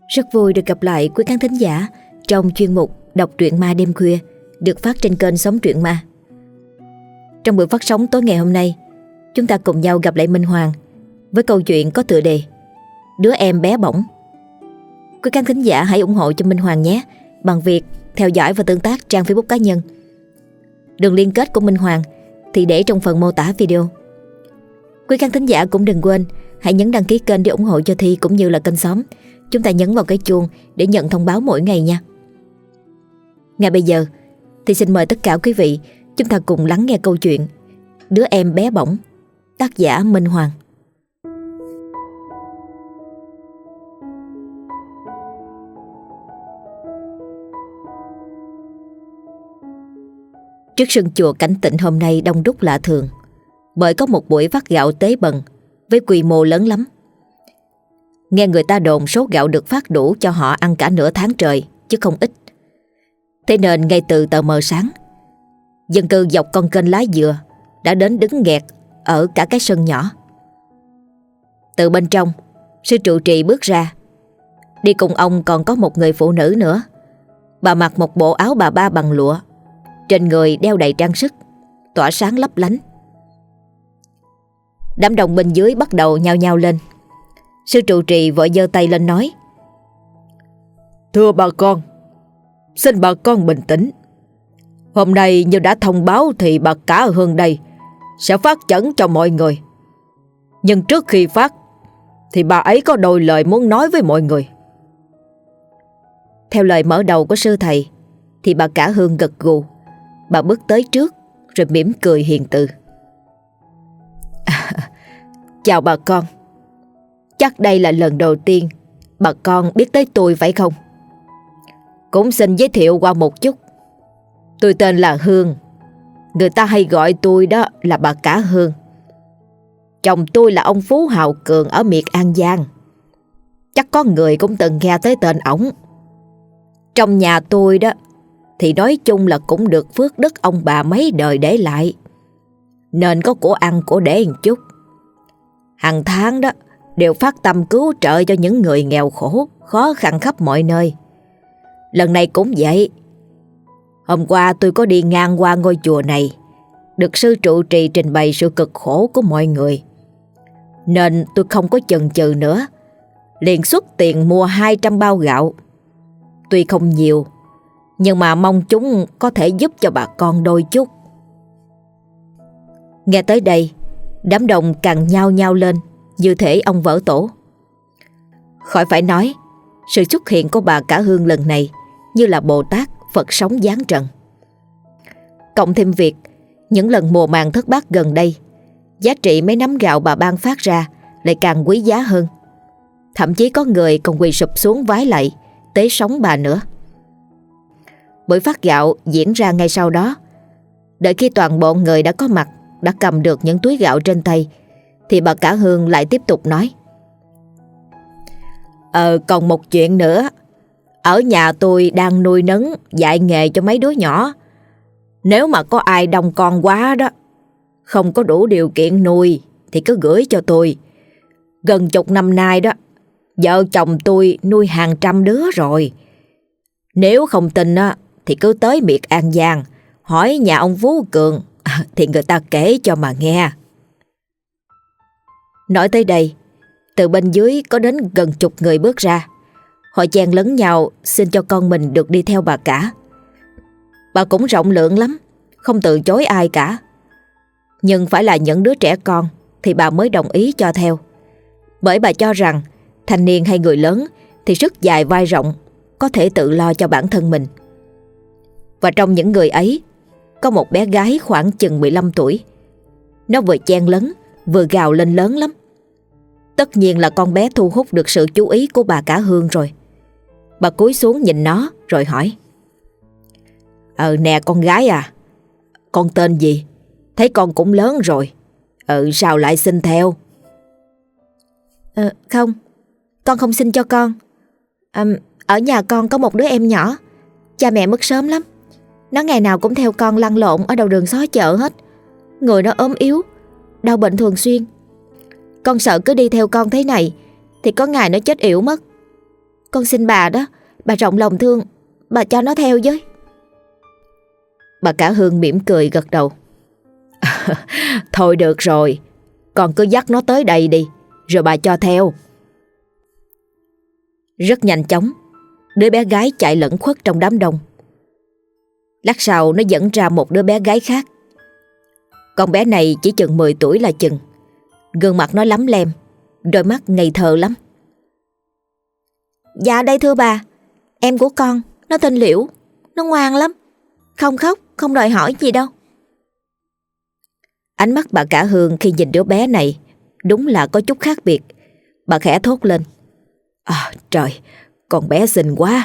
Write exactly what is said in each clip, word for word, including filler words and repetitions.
Rất vui được gặp lại quý khán thính giả trong chuyên mục đọc truyện ma đêm khuya được phát trên kênh Sống Truyện Ma. Trong buổi phát sóng tối ngày hôm nay, chúng ta cùng nhau gặp lại Minh Hoàng với câu chuyện có tựa đề Đứa em bé bỏng. Quý khán thính giả hãy ủng hộ cho Minh Hoàng nhé bằng việc theo dõi và tương tác trang Facebook cá nhân. Đường liên kết của Minh Hoàng thì để trong phần mô tả video. Quý khán thính giả cũng đừng quên hãy nhấn đăng ký kênh để ủng hộ cho Thi cũng như là kênh Xóm. Chúng ta nhấn vào cái chuông để nhận thông báo mỗi ngày nha. Ngay bây giờ thì xin mời tất cả quý vị chúng ta cùng lắng nghe câu chuyện Đứa em bé bỏng, tác giả Minh Hoàng. Trước sân chùa Cảnh Tịnh hôm nay đông đúc lạ thường, bởi có một buổi phát gạo tế bần với quy mô lớn lắm. Nghe người ta đồn số gạo được phát đủ cho họ ăn cả nửa tháng trời, chứ không ít. Thế nên ngay từ tờ mờ sáng, dân cư dọc con kênh Lá Dừa đã đến đứng nghẹt ở cả cái sân nhỏ. Từ bên trong, sư trụ trì bước ra. Đi cùng ông còn có một người phụ nữ nữa. Bà mặc một bộ áo bà ba bằng lụa, trên người đeo đầy trang sức, tỏa sáng lấp lánh. Đám đông bên dưới bắt đầu nhao nhao lên. Sư trụ trì vội giơ tay lên nói: "Thưa bà con, xin bà con bình tĩnh. Hôm nay như đã thông báo thì bà cả Hương đây sẽ phát chẩn cho mọi người. Nhưng trước khi phát thì bà ấy có đôi lời muốn nói với mọi người." Theo lời mở đầu của sư thầy thì bà cả Hương gật gù. Bà bước tới trước rồi mỉm cười hiền từ. "Chào bà con. Chắc đây là lần đầu tiên bà con biết tới tôi phải không? Cũng xin giới thiệu qua một chút. Tôi tên là Hương. Người ta hay gọi tôi đó là bà cả Hương. Chồng tôi là ông Phú Hào Cường ở miệt An Giang. Chắc có người cũng từng nghe tới tên ổng. Trong nhà tôi đó thì nói chung là cũng được phước đức ông bà mấy đời để lại, nên có của ăn của để một chút. Hàng tháng đó đều phát tâm cứu trợ cho những người nghèo khổ, khó khăn khắp mọi nơi. Lần này cũng vậy. Hôm qua tôi có đi ngang qua ngôi chùa này, được sư trụ trì trình bày sự cực khổ của mọi người, nên tôi không có chần chừ nữa, liền xuất tiền mua hai trăm bao gạo. Tuy không nhiều, nhưng mà mong chúng có thể giúp cho bà con đôi chút. Nghe tới đây, đám đông càng nhao nhao lên, như thể ông vỡ tổ. Khỏi phải nói, sự xuất hiện của bà cả Hương lần này như là Bồ Tát Phật sống giáng trần. Cộng thêm việc những lần mùa màng thất bát gần đây, giá trị mấy nắm gạo bà ban phát ra lại càng quý giá hơn. Thậm chí có người còn quỳ sụp xuống vái lạy, tế sống bà nữa. Buổi phát gạo diễn ra ngay sau đó. Đợi khi toàn bộ người đã có mặt đã cầm được những túi gạo trên tay, thì bà cả Hương lại tiếp tục nói: Ờ còn một chuyện nữa. Ở nhà tôi đang nuôi nấng dạy nghề cho mấy đứa nhỏ. Nếu mà có ai đông con quá đó, không có đủ điều kiện nuôi, thì cứ gửi cho tôi. Gần chục năm nay đó, vợ chồng tôi nuôi hàng trăm đứa rồi. Nếu không tin á, thì cứ tới miệt An Giang hỏi nhà ông Phú Cường, thì người ta kể cho mà nghe. Nói tới đây, từ bên dưới có đến gần chục người bước ra. Họ chen lấn nhau xin cho con mình được đi theo bà cả. Bà cũng rộng lượng lắm, không từ chối ai cả. Nhưng phải là những đứa trẻ con thì bà mới đồng ý cho theo. Bởi bà cho rằng thanh niên hay người lớn thì sức dài vai rộng, có thể tự lo cho bản thân mình. Và trong những người ấy có một bé gái khoảng chừng mười lăm tuổi. Nó vừa chen lấn vừa gào lên lớn lắm. Tất nhiên là con bé thu hút được sự chú ý của bà cả Hương rồi. Bà cúi xuống nhìn nó rồi hỏi: Ờ nè con gái à, con tên gì? Thấy con cũng lớn rồi, Ừ sao lại xin theo? Ờ không, con không xin cho con. à, Ở nhà con có một đứa em nhỏ, cha mẹ mất sớm lắm. Nó ngày nào cũng theo con lăn lộn ở đầu đường xó chợ hết. Người nó ốm yếu, đau bệnh thường xuyên. Con sợ cứ đi theo con thế này thì có ngày nó chết yểu mất. con xin bà đó, bà rộng lòng thương, bà cho nó theo với. Bà cả Hương mỉm cười gật đầu. Thôi được rồi, con cứ dắt nó tới đây đi, rồi bà cho theo. Rất nhanh chóng, đứa bé gái chạy lẫn khuất trong đám đông. Lát sau nó dẫn ra một đứa bé gái khác. Con bé này chỉ chừng mười tuổi là chừng. Gương mặt nó lắm lem, đôi mắt ngây thơ lắm. Dạ đây thưa bà, em của con, nó tên Liễu, nó ngoan lắm, không khóc, không đòi hỏi gì đâu. Ánh mắt bà cả Hương khi nhìn đứa bé này đúng là có chút khác biệt. Bà khẽ thốt lên: À trời, con bé xinh quá.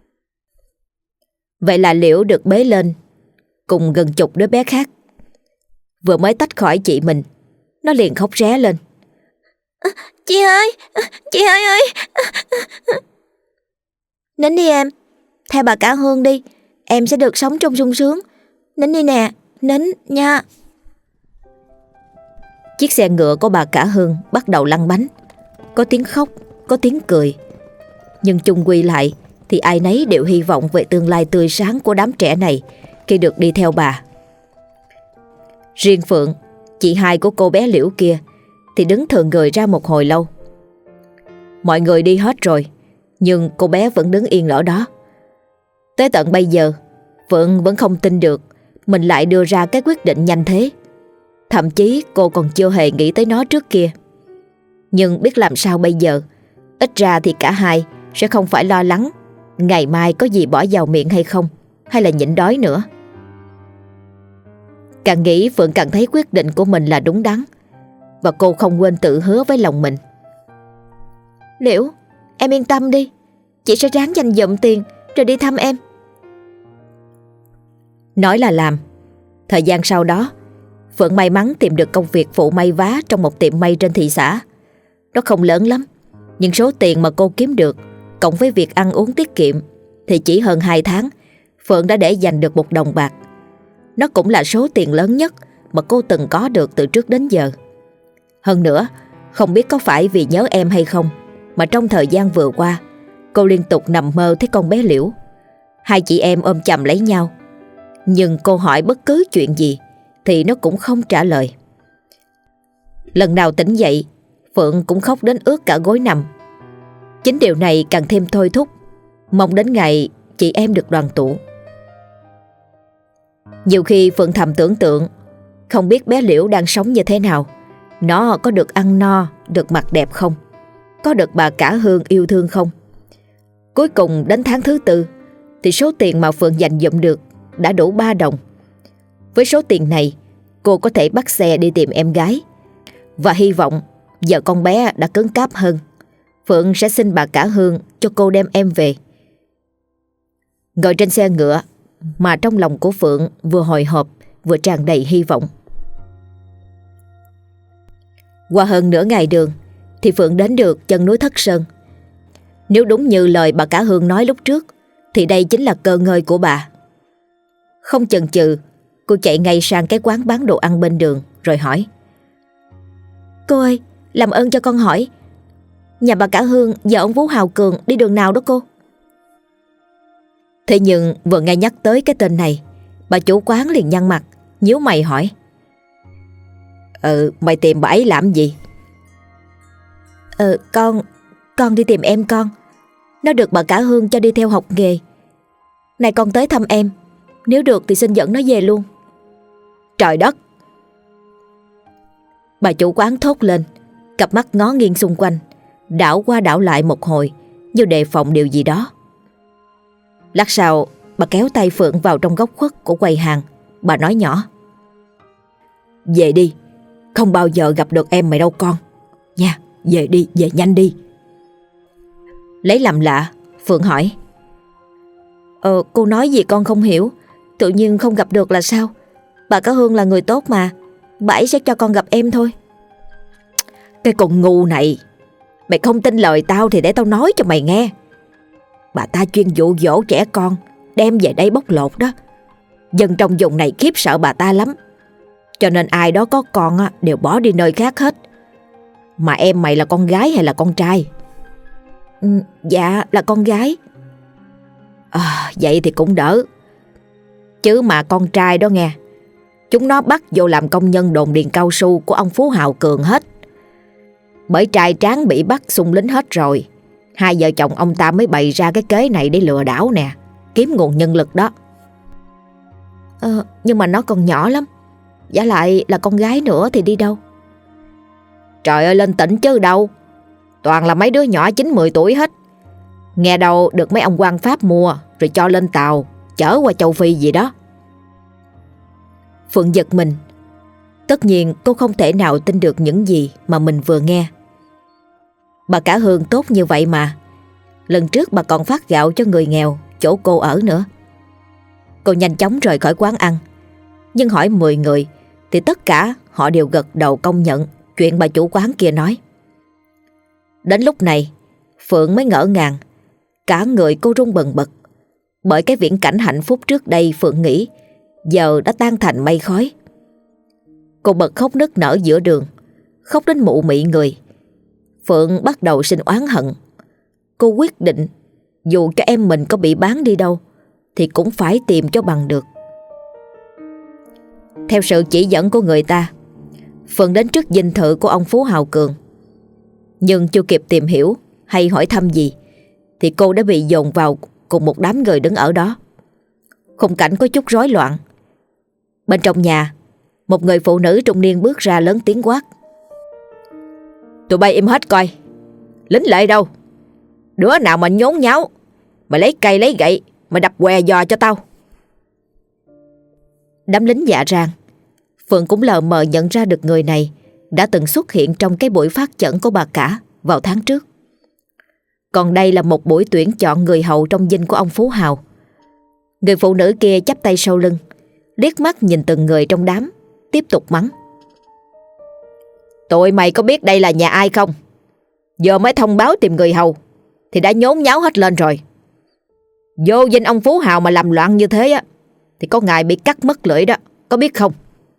Vậy là Liễu được bế lên cùng gần chục đứa bé khác. Vừa mới tách khỏi chị mình, nó liền khóc ré lên. À, chị ơi, chị ơi ơi. Nín đi em, theo bà cả Hương đi, em sẽ được sống trong sung sướng. Nín đi nè, nín nha. Chiếc xe ngựa của bà cả Hương bắt đầu lăn bánh. Có tiếng khóc, có tiếng cười. Nhưng chung quy lại thì ai nấy đều hy vọng về tương lai tươi sáng của đám trẻ này khi được đi theo bà. Riêng Phượng, chị hai của cô bé Liễu kia, thì đứng thừ người ra một hồi lâu. Mọi người đi hết rồi, nhưng cô bé vẫn đứng yên ở đó. Tới tận bây giờ, Phượng vẫn không tin được mình lại đưa ra cái quyết định nhanh thế. Thậm chí cô còn chưa hề nghĩ tới nó trước kia. Nhưng biết làm sao bây giờ, ít ra thì cả hai sẽ không phải lo lắng ngày mai có gì bỏ vào miệng hay không, hay là nhịn đói nữa. Càng nghĩ Phượng càng thấy quyết định của mình là đúng đắn. Và cô không quên tự hứa với lòng mình: Liễu, em yên tâm đi, chị sẽ ráng dành dụm tiền rồi đi thăm em. Nói là làm. Thời gian sau đó, Phượng may mắn tìm được công việc phụ may vá trong một tiệm may trên thị xã. Nó không lớn lắm, nhưng số tiền mà cô kiếm được cộng với việc ăn uống tiết kiệm thì chỉ hơn hai tháng Phượng đã để dành được một đồng bạc. Nó cũng là số tiền lớn nhất mà cô từng có được từ trước đến giờ. Hơn nữa, không biết có phải vì nhớ em hay không mà trong thời gian vừa qua cô liên tục nằm mơ thấy con bé Liễu. Hai chị em ôm chầm lấy nhau, nhưng cô hỏi bất cứ chuyện gì thì nó cũng không trả lời. Lần nào tỉnh dậy, Phượng cũng khóc đến ướt cả gối nằm. Chính điều này càng thêm thôi thúc mong đến ngày chị em được đoàn tụ. Nhiều khi Phượng thầm tưởng tượng không biết bé Liễu đang sống như thế nào. Nó có được ăn no, được mặc đẹp không? Có được bà cả Hương yêu thương không? Cuối cùng đến tháng thứ tư thì số tiền mà Phượng dành dụm được đã đủ ba đồng. Với số tiền này, cô có thể bắt xe đi tìm em gái. Và hy vọng giờ con bé đã cứng cáp hơn, Phượng sẽ xin bà cả Hương cho cô đem em về. Ngồi trên xe ngựa mà trong lòng của Phượng vừa hồi hộp vừa tràn đầy hy vọng. Qua hơn nửa ngày đường thì Phượng đến được chân núi Thất Sơn. Nếu đúng như lời bà cả Hương nói lúc trước thì đây chính là cơ ngơi của bà. Không chần chừ, cô chạy ngay sang cái quán bán đồ ăn bên đường rồi hỏi: Cô ơi, làm ơn cho con hỏi, nhà bà cả Hương và ông Vũ Hào Cường đi đường nào đó cô? Thế nhưng vừa nghe nhắc tới cái tên này, bà chủ quán liền nhăn mặt, nhíu mày hỏi: Ừ, mày tìm bà ấy làm gì? Ờ, con, con đi tìm em con. Nó được bà cả Hương cho đi theo học nghề. Này con tới thăm em, nếu được thì xin dẫn nó về luôn. Trời đất! Bà chủ quán thốt lên, cặp mắt ngó nghiêng xung quanh, đảo qua đảo lại một hồi như đề phòng điều gì đó. Lát sau, bà kéo tay Phượng vào trong góc khuất của quầy hàng. Bà nói nhỏ: Về đi, không bao giờ gặp được em mày đâu con. Nha, về đi, về nhanh đi. Lấy làm lạ, Phượng hỏi: Ờ, cô nói gì con không hiểu. Tự nhiên không gặp được là sao? Bà cả Hương là người tốt mà, bà ấy sẽ cho con gặp em thôi. Cái con ngu này, mày không tin lời tao thì để tao nói cho mày nghe. Bà ta chuyên dụ dỗ trẻ con đem về đây bóc lột đó. Dân trong vùng này khiếp sợ bà ta lắm, cho nên ai đó có con đều bỏ đi nơi khác hết. Mà em mày là con gái hay là con trai? Ừ, dạ là con gái. À, vậy thì cũng đỡ. Chứ mà con trai đó nghe, chúng nó bắt vô làm công nhân đồn điền cao su của ông Phú Hào Cường hết. Bởi trai tráng bị bắt xung lính hết rồi, hai vợ chồng ông ta mới bày ra cái kế này để lừa đảo nè, kiếm nguồn nhân lực đó. Ờ, nhưng mà nó còn nhỏ lắm, giả lại là con gái nữa thì đi đâu? Trời ơi, lên tỉnh chứ đâu. Toàn là mấy đứa nhỏ chín mười tuổi hết. Nghe đâu được mấy ông quan Pháp mua rồi cho lên tàu chở qua châu Phi gì đó. Phượng giật mình. Tất nhiên cô không thể nào tin được những gì mà mình vừa nghe. Bà cả Hương tốt như vậy mà. Lần trước bà còn phát gạo cho người nghèo chỗ cô ở nữa. Cô nhanh chóng rời khỏi quán ăn. Nhưng hỏi mười người thì tất cả họ đều gật đầu công nhận chuyện bà chủ quán kia nói. Đến lúc này Phượng mới ngỡ ngàng. Cả người cô run bần bật. Bởi cái viễn cảnh hạnh phúc trước đây Phượng nghĩ giờ đã tan thành mây khói. Cô bật khóc nức nở giữa đường, khóc đến mụ mị người. Phượng bắt đầu sinh oán hận. Cô quyết định dù cho em mình có bị bán đi đâu thì cũng phải tìm cho bằng được. Theo sự chỉ dẫn của người ta, Phượng đến trước dinh thự của ông Phú Hào Cường. Nhưng chưa kịp tìm hiểu hay hỏi thăm gì thì cô đã bị dồn vào cùng một đám người đứng ở đó. Khung cảnh có chút rối loạn. Bên trong nhà, một người phụ nữ trung niên bước ra lớn tiếng quát. Tụi bay im hết coi. Lính lệ đâu? Đứa nào mà nhốn nháo mà lấy cây lấy gậy mà đập què giò cho tao. Đám lính dạ rang. Phượng cũng lờ mờ nhận ra được người này đã từng xuất hiện trong cái buổi phát chẩn của bà cả vào tháng trước. Còn đây là một buổi tuyển chọn người hầu trong dinh của ông Phú Hào. Người phụ nữ kia chắp tay sau lưng, liếc mắt nhìn từng người trong đám, tiếp tục mắng. Tụi mày có biết đây là nhà ai không? Giờ mới thông báo tìm người hầu thì đã nhốn nháo hết lên rồi. Vô dinh ông Phú Hào mà làm loạn như thế á thì có ngày bị cắt mất lưỡi đó, có biết không?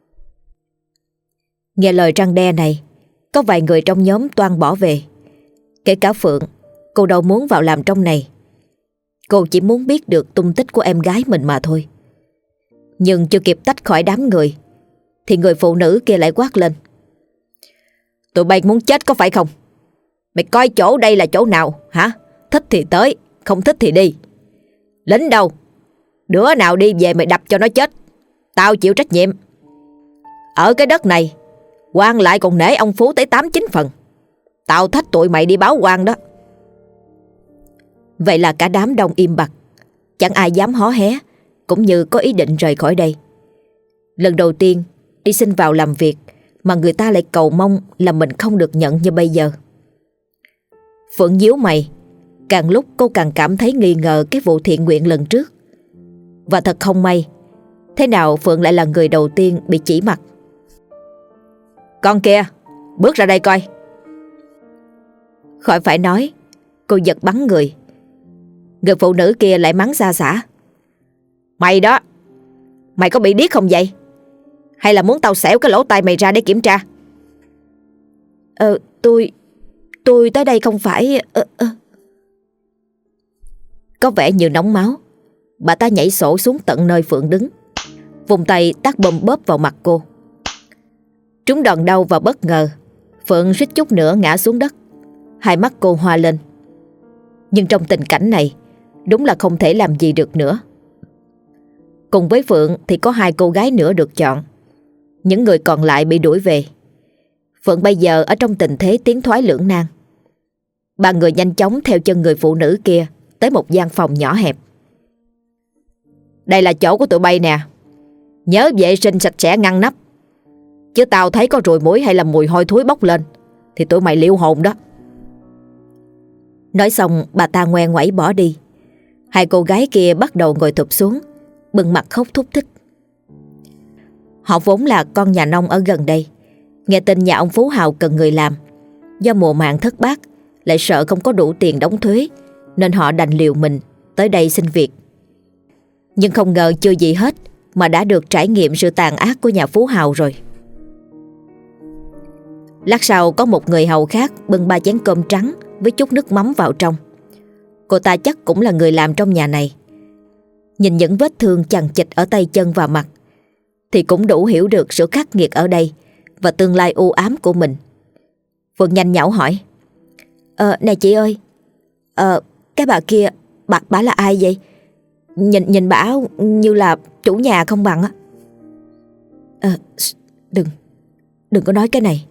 Nghe lời răn đe này, có vài người trong nhóm toan bỏ về. Kể cả Phượng, cô đâu muốn vào làm trong này. Cô chỉ muốn biết được tung tích của em gái mình mà thôi. Nhưng chưa kịp tách khỏi đám người thì người phụ nữ kia lại quát lên. Tụi bay muốn chết có phải không? Mày coi chỗ đây là chỗ nào hả? Thích thì tới, không thích thì đi. Lính đâu? Đứa nào đi về mày đập cho nó chết. Tao chịu trách nhiệm. Ở cái đất này quan lại còn nể ông Phú tới tám chín phần. Tao thách tụi mày đi báo quan đó. Vậy là cả đám đông im bặt, chẳng ai dám hó hé, cũng như có ý định rời khỏi đây. Lần đầu tiên đi xin vào làm việc mà người ta lại cầu mong là mình không được nhận như bây giờ. Phượng nhíu mày. Càng lúc cô càng cảm thấy nghi ngờ cái vụ thiện nguyện lần trước. Và thật không may, thế nào Phượng lại là người đầu tiên bị chỉ mặt. Con kia, bước ra đây coi. Khỏi phải nói, cô giật bắn người. Người phụ nữ kia lại mắng xa xả. Mày đó, mày có bị điếc không vậy? Hay là muốn tao xẻo cái lỗ tai mày ra để kiểm tra? Ờ, tôi... Tôi tới đây không phải... Ờ, ờ. Có vẻ như nóng máu. Bà ta nhảy sổ xuống tận nơi Phượng đứng, vùng tay tát bôm bóp vào mặt cô. Trúng đòn đau và bất ngờ, Phượng suýt chút nữa ngã xuống đất. Hai mắt cô hoa lên. Nhưng trong tình cảnh này, đúng là không thể làm gì được nữa. Cùng với Phượng thì có hai cô gái nữa được chọn. Những người còn lại bị đuổi về. Phượng bây giờ ở trong tình thế tiến thoái lưỡng nan. Ba người nhanh chóng theo chân người phụ nữ kia tới một gian phòng nhỏ hẹp. Đây là chỗ của tụi bay nè. Nhớ vệ sinh sạch sẽ ngăn nắp. Chứ tao thấy có ruồi muỗi hay là mùi hôi thối bốc lên thì tụi mày liêu hồn đó. Nói xong bà ta ngoe ngoẩy bỏ đi. Hai cô gái kia bắt đầu ngồi thụp xuống, bừng mặt khóc thúc thích. Họ vốn là con nhà nông ở gần đây. Nghe tin nhà ông Phú Hào cần người làm. Do mùa màng thất bát, lại sợ không có đủ tiền đóng thuế, nên họ đành liều mình tới đây xin việc. Nhưng không ngờ chưa gì hết mà đã được trải nghiệm sự tàn ác của nhà Phú Hào rồi. Lát sau có một người hầu khác bưng ba chén cơm trắng với chút nước mắm vào trong. Cô ta chắc cũng là người làm trong nhà này. Nhìn những vết thương chằng chịt ở tay chân và mặt thì cũng đủ hiểu được sự khắc nghiệt ở đây và tương lai u ám của mình. Phượng nhanh nhảu hỏi: Ờ, này chị ơi, Ờ, cái bà kia, bà, bà là ai vậy? Nhìn nhìn bà như là chủ nhà không bằng á. Ờ, đừng, đừng có nói cái này.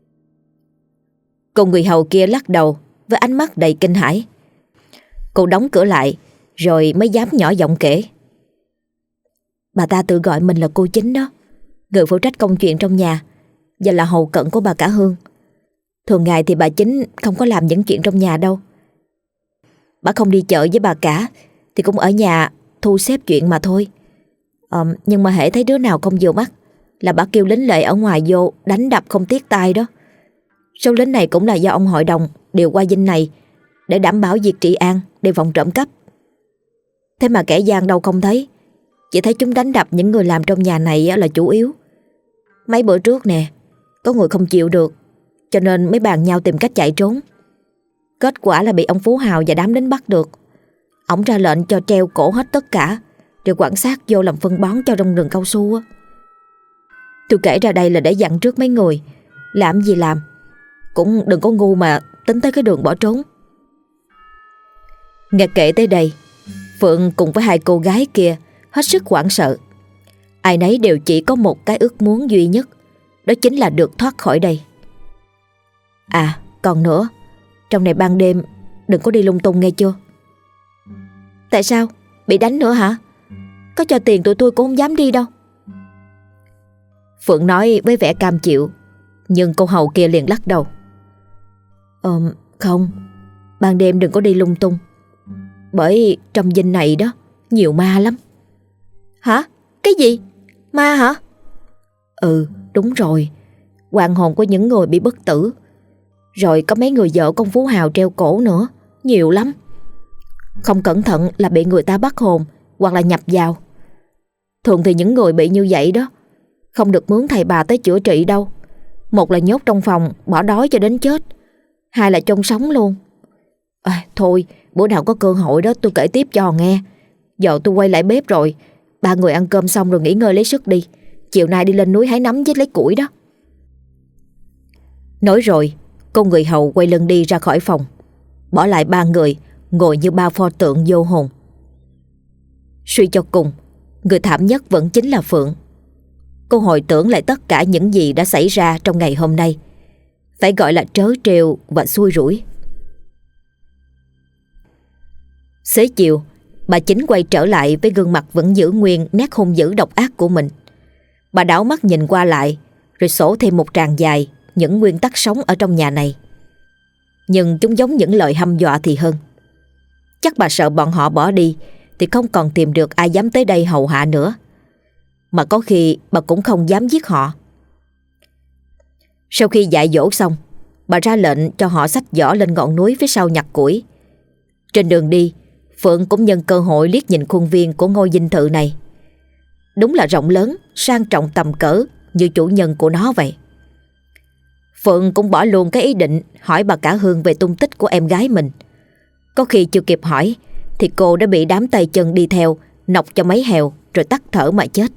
Cô người hầu kia lắc đầu với ánh mắt đầy kinh hãi. Cô đóng cửa lại rồi mới dám nhỏ giọng kể: Bà ta tự gọi mình là cô Chính đó, người phụ trách công chuyện trong nhà và là hầu cận của bà cả Hương. Thường ngày thì bà Chính không có làm những chuyện trong nhà đâu. Bà không đi chợ với bà cả thì cũng ở nhà thu xếp chuyện mà thôi. ờ, Nhưng mà hễ thấy đứa nào không vừa mắt là bà kêu lính lệ ở ngoài vô đánh đập không tiếc tay đó. Số lính này cũng là do ông hội đồng điều qua dinh này để đảm bảo việc trị an, đề phòng trộm cắp. Thế mà kẻ gian đâu không thấy, chỉ thấy chúng đánh đập những người làm trong nhà này là chủ yếu. Mấy bữa trước nè, có người không chịu được cho nên mới bàn nhau tìm cách chạy trốn. Kết quả là bị ông Phú Hào và đám lính bắt được. Ông ra lệnh cho treo cổ hết tất cả rồi quảng xác vô làm phân bón cho trong rừng cao su á. Tôi kể ra đây là để dặn trước mấy người, làm gì làm cũng đừng có ngu mà tính tới cái đường bỏ trốn. Nghe kể tới đây, Phượng cùng với hai cô gái kia hết sức hoảng sợ. Ai nấy đều chỉ có một cái ước muốn duy nhất, đó chính là được thoát khỏi đây. À, còn nữa, trong này ban đêm đừng có đi lung tung nghe chưa? Tại sao? Bị đánh nữa hả? Có cho tiền tụi tôi cũng không dám đi đâu. Phượng nói với vẻ cam chịu, nhưng cô hầu kia liền lắc đầu. Ờ, không, ban đêm đừng có đi lung tung, bởi trong dinh này đó nhiều ma lắm. Hả? Cái gì? Ma hả? Ừ, đúng rồi. Oan hồn của những người bị bất tử, rồi có mấy người vợ con Phú Hào treo cổ nữa, nhiều lắm. Không cẩn thận là bị người ta bắt hồn hoặc là nhập vào. Thường thì những người bị như vậy đó không được mướn thầy bà tới chữa trị đâu. Một là nhốt trong phòng bỏ đói cho đến chết, hai là chôn sống luôn. À, thôi bữa nào có cơ hội đó tôi kể tiếp cho nghe. Giờ tôi quay lại bếp rồi. Ba người ăn cơm xong rồi nghỉ ngơi lấy sức đi. Chiều nay đi lên núi hái nấm với lấy củi đó. Nói rồi cô người hầu quay lưng đi ra khỏi phòng, bỏ lại ba người ngồi như ba pho tượng vô hồn. Suy cho cùng, người thảm nhất vẫn chính là Phượng. Cô hồi tưởng lại tất cả những gì đã xảy ra trong ngày hôm nay, phải gọi là trớ trêu và xui rủi. Xế chiều, bà Chính quay trở lại với gương mặt vẫn giữ nguyên nét hung dữ độc ác của mình. Bà đảo mắt nhìn qua lại, rồi sổ thêm một tràng dài những nguyên tắc sống ở trong nhà này. Nhưng chúng giống những lời hăm dọa thì hơn. Chắc bà sợ bọn họ bỏ đi thì không còn tìm được ai dám tới đây hầu hạ nữa. Mà có khi bà cũng không dám giết họ. Sau khi dạy dỗ xong, bà ra lệnh cho họ xách giỏ lên ngọn núi phía sau nhặt củi. Trên đường đi, Phượng cũng nhân cơ hội liếc nhìn khuôn viên của ngôi dinh thự này. Đúng là rộng lớn, sang trọng tầm cỡ như chủ nhân của nó vậy. Phượng cũng bỏ luôn cái ý định hỏi bà cả Hương về tung tích của em gái mình. Có khi chưa kịp hỏi thì cô đã bị đám tay chân đi theo nọc cho mấy hèo rồi tắt thở mà chết.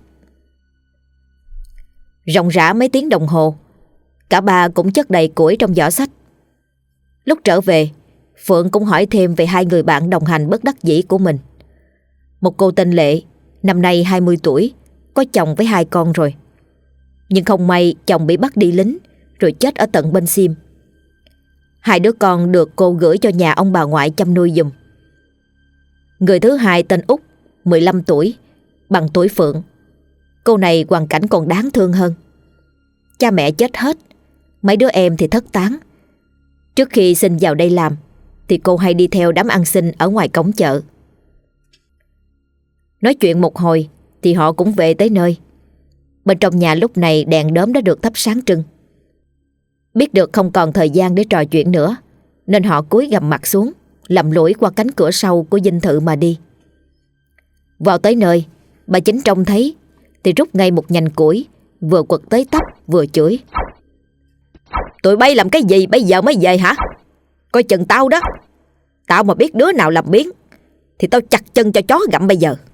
Ròng rã mấy tiếng đồng hồ, cả ba cũng chất đầy củi trong giỏ xách. Lúc trở về, Phượng cũng hỏi thêm về hai người bạn đồng hành bất đắc dĩ của mình. Một cô tên Lệ, năm nay hai mươi tuổi, có chồng với hai con rồi. Nhưng không may chồng bị bắt đi lính rồi chết ở tận bên Sim. Hai đứa con được cô gửi cho nhà ông bà ngoại chăm nuôi giùm. Người thứ hai tên Út, mười lăm tuổi, bằng tuổi Phượng. Cô này hoàn cảnh còn đáng thương hơn. Cha mẹ chết hết, mấy đứa em thì thất tán. Trước khi xin vào đây làm thì cô hay đi theo đám ăn xin ở ngoài cổng chợ. Nói chuyện một hồi thì họ cũng về tới nơi. Bên trong nhà lúc này đèn đóm đã được thắp sáng trưng. Biết được không còn thời gian để trò chuyện nữa, nên họ cúi gằm mặt xuống, lầm lũi qua cánh cửa sau của dinh thự mà đi. Vào tới nơi, bà Chính trông thấy thì rút ngay một nhành củi, vừa quật tới tấp vừa chửi. Tụi bay làm cái gì bây giờ mới về hả? Coi chừng tao đó. Tao mà biết đứa nào làm biếng thì tao chặt chân cho chó gặm bây giờ.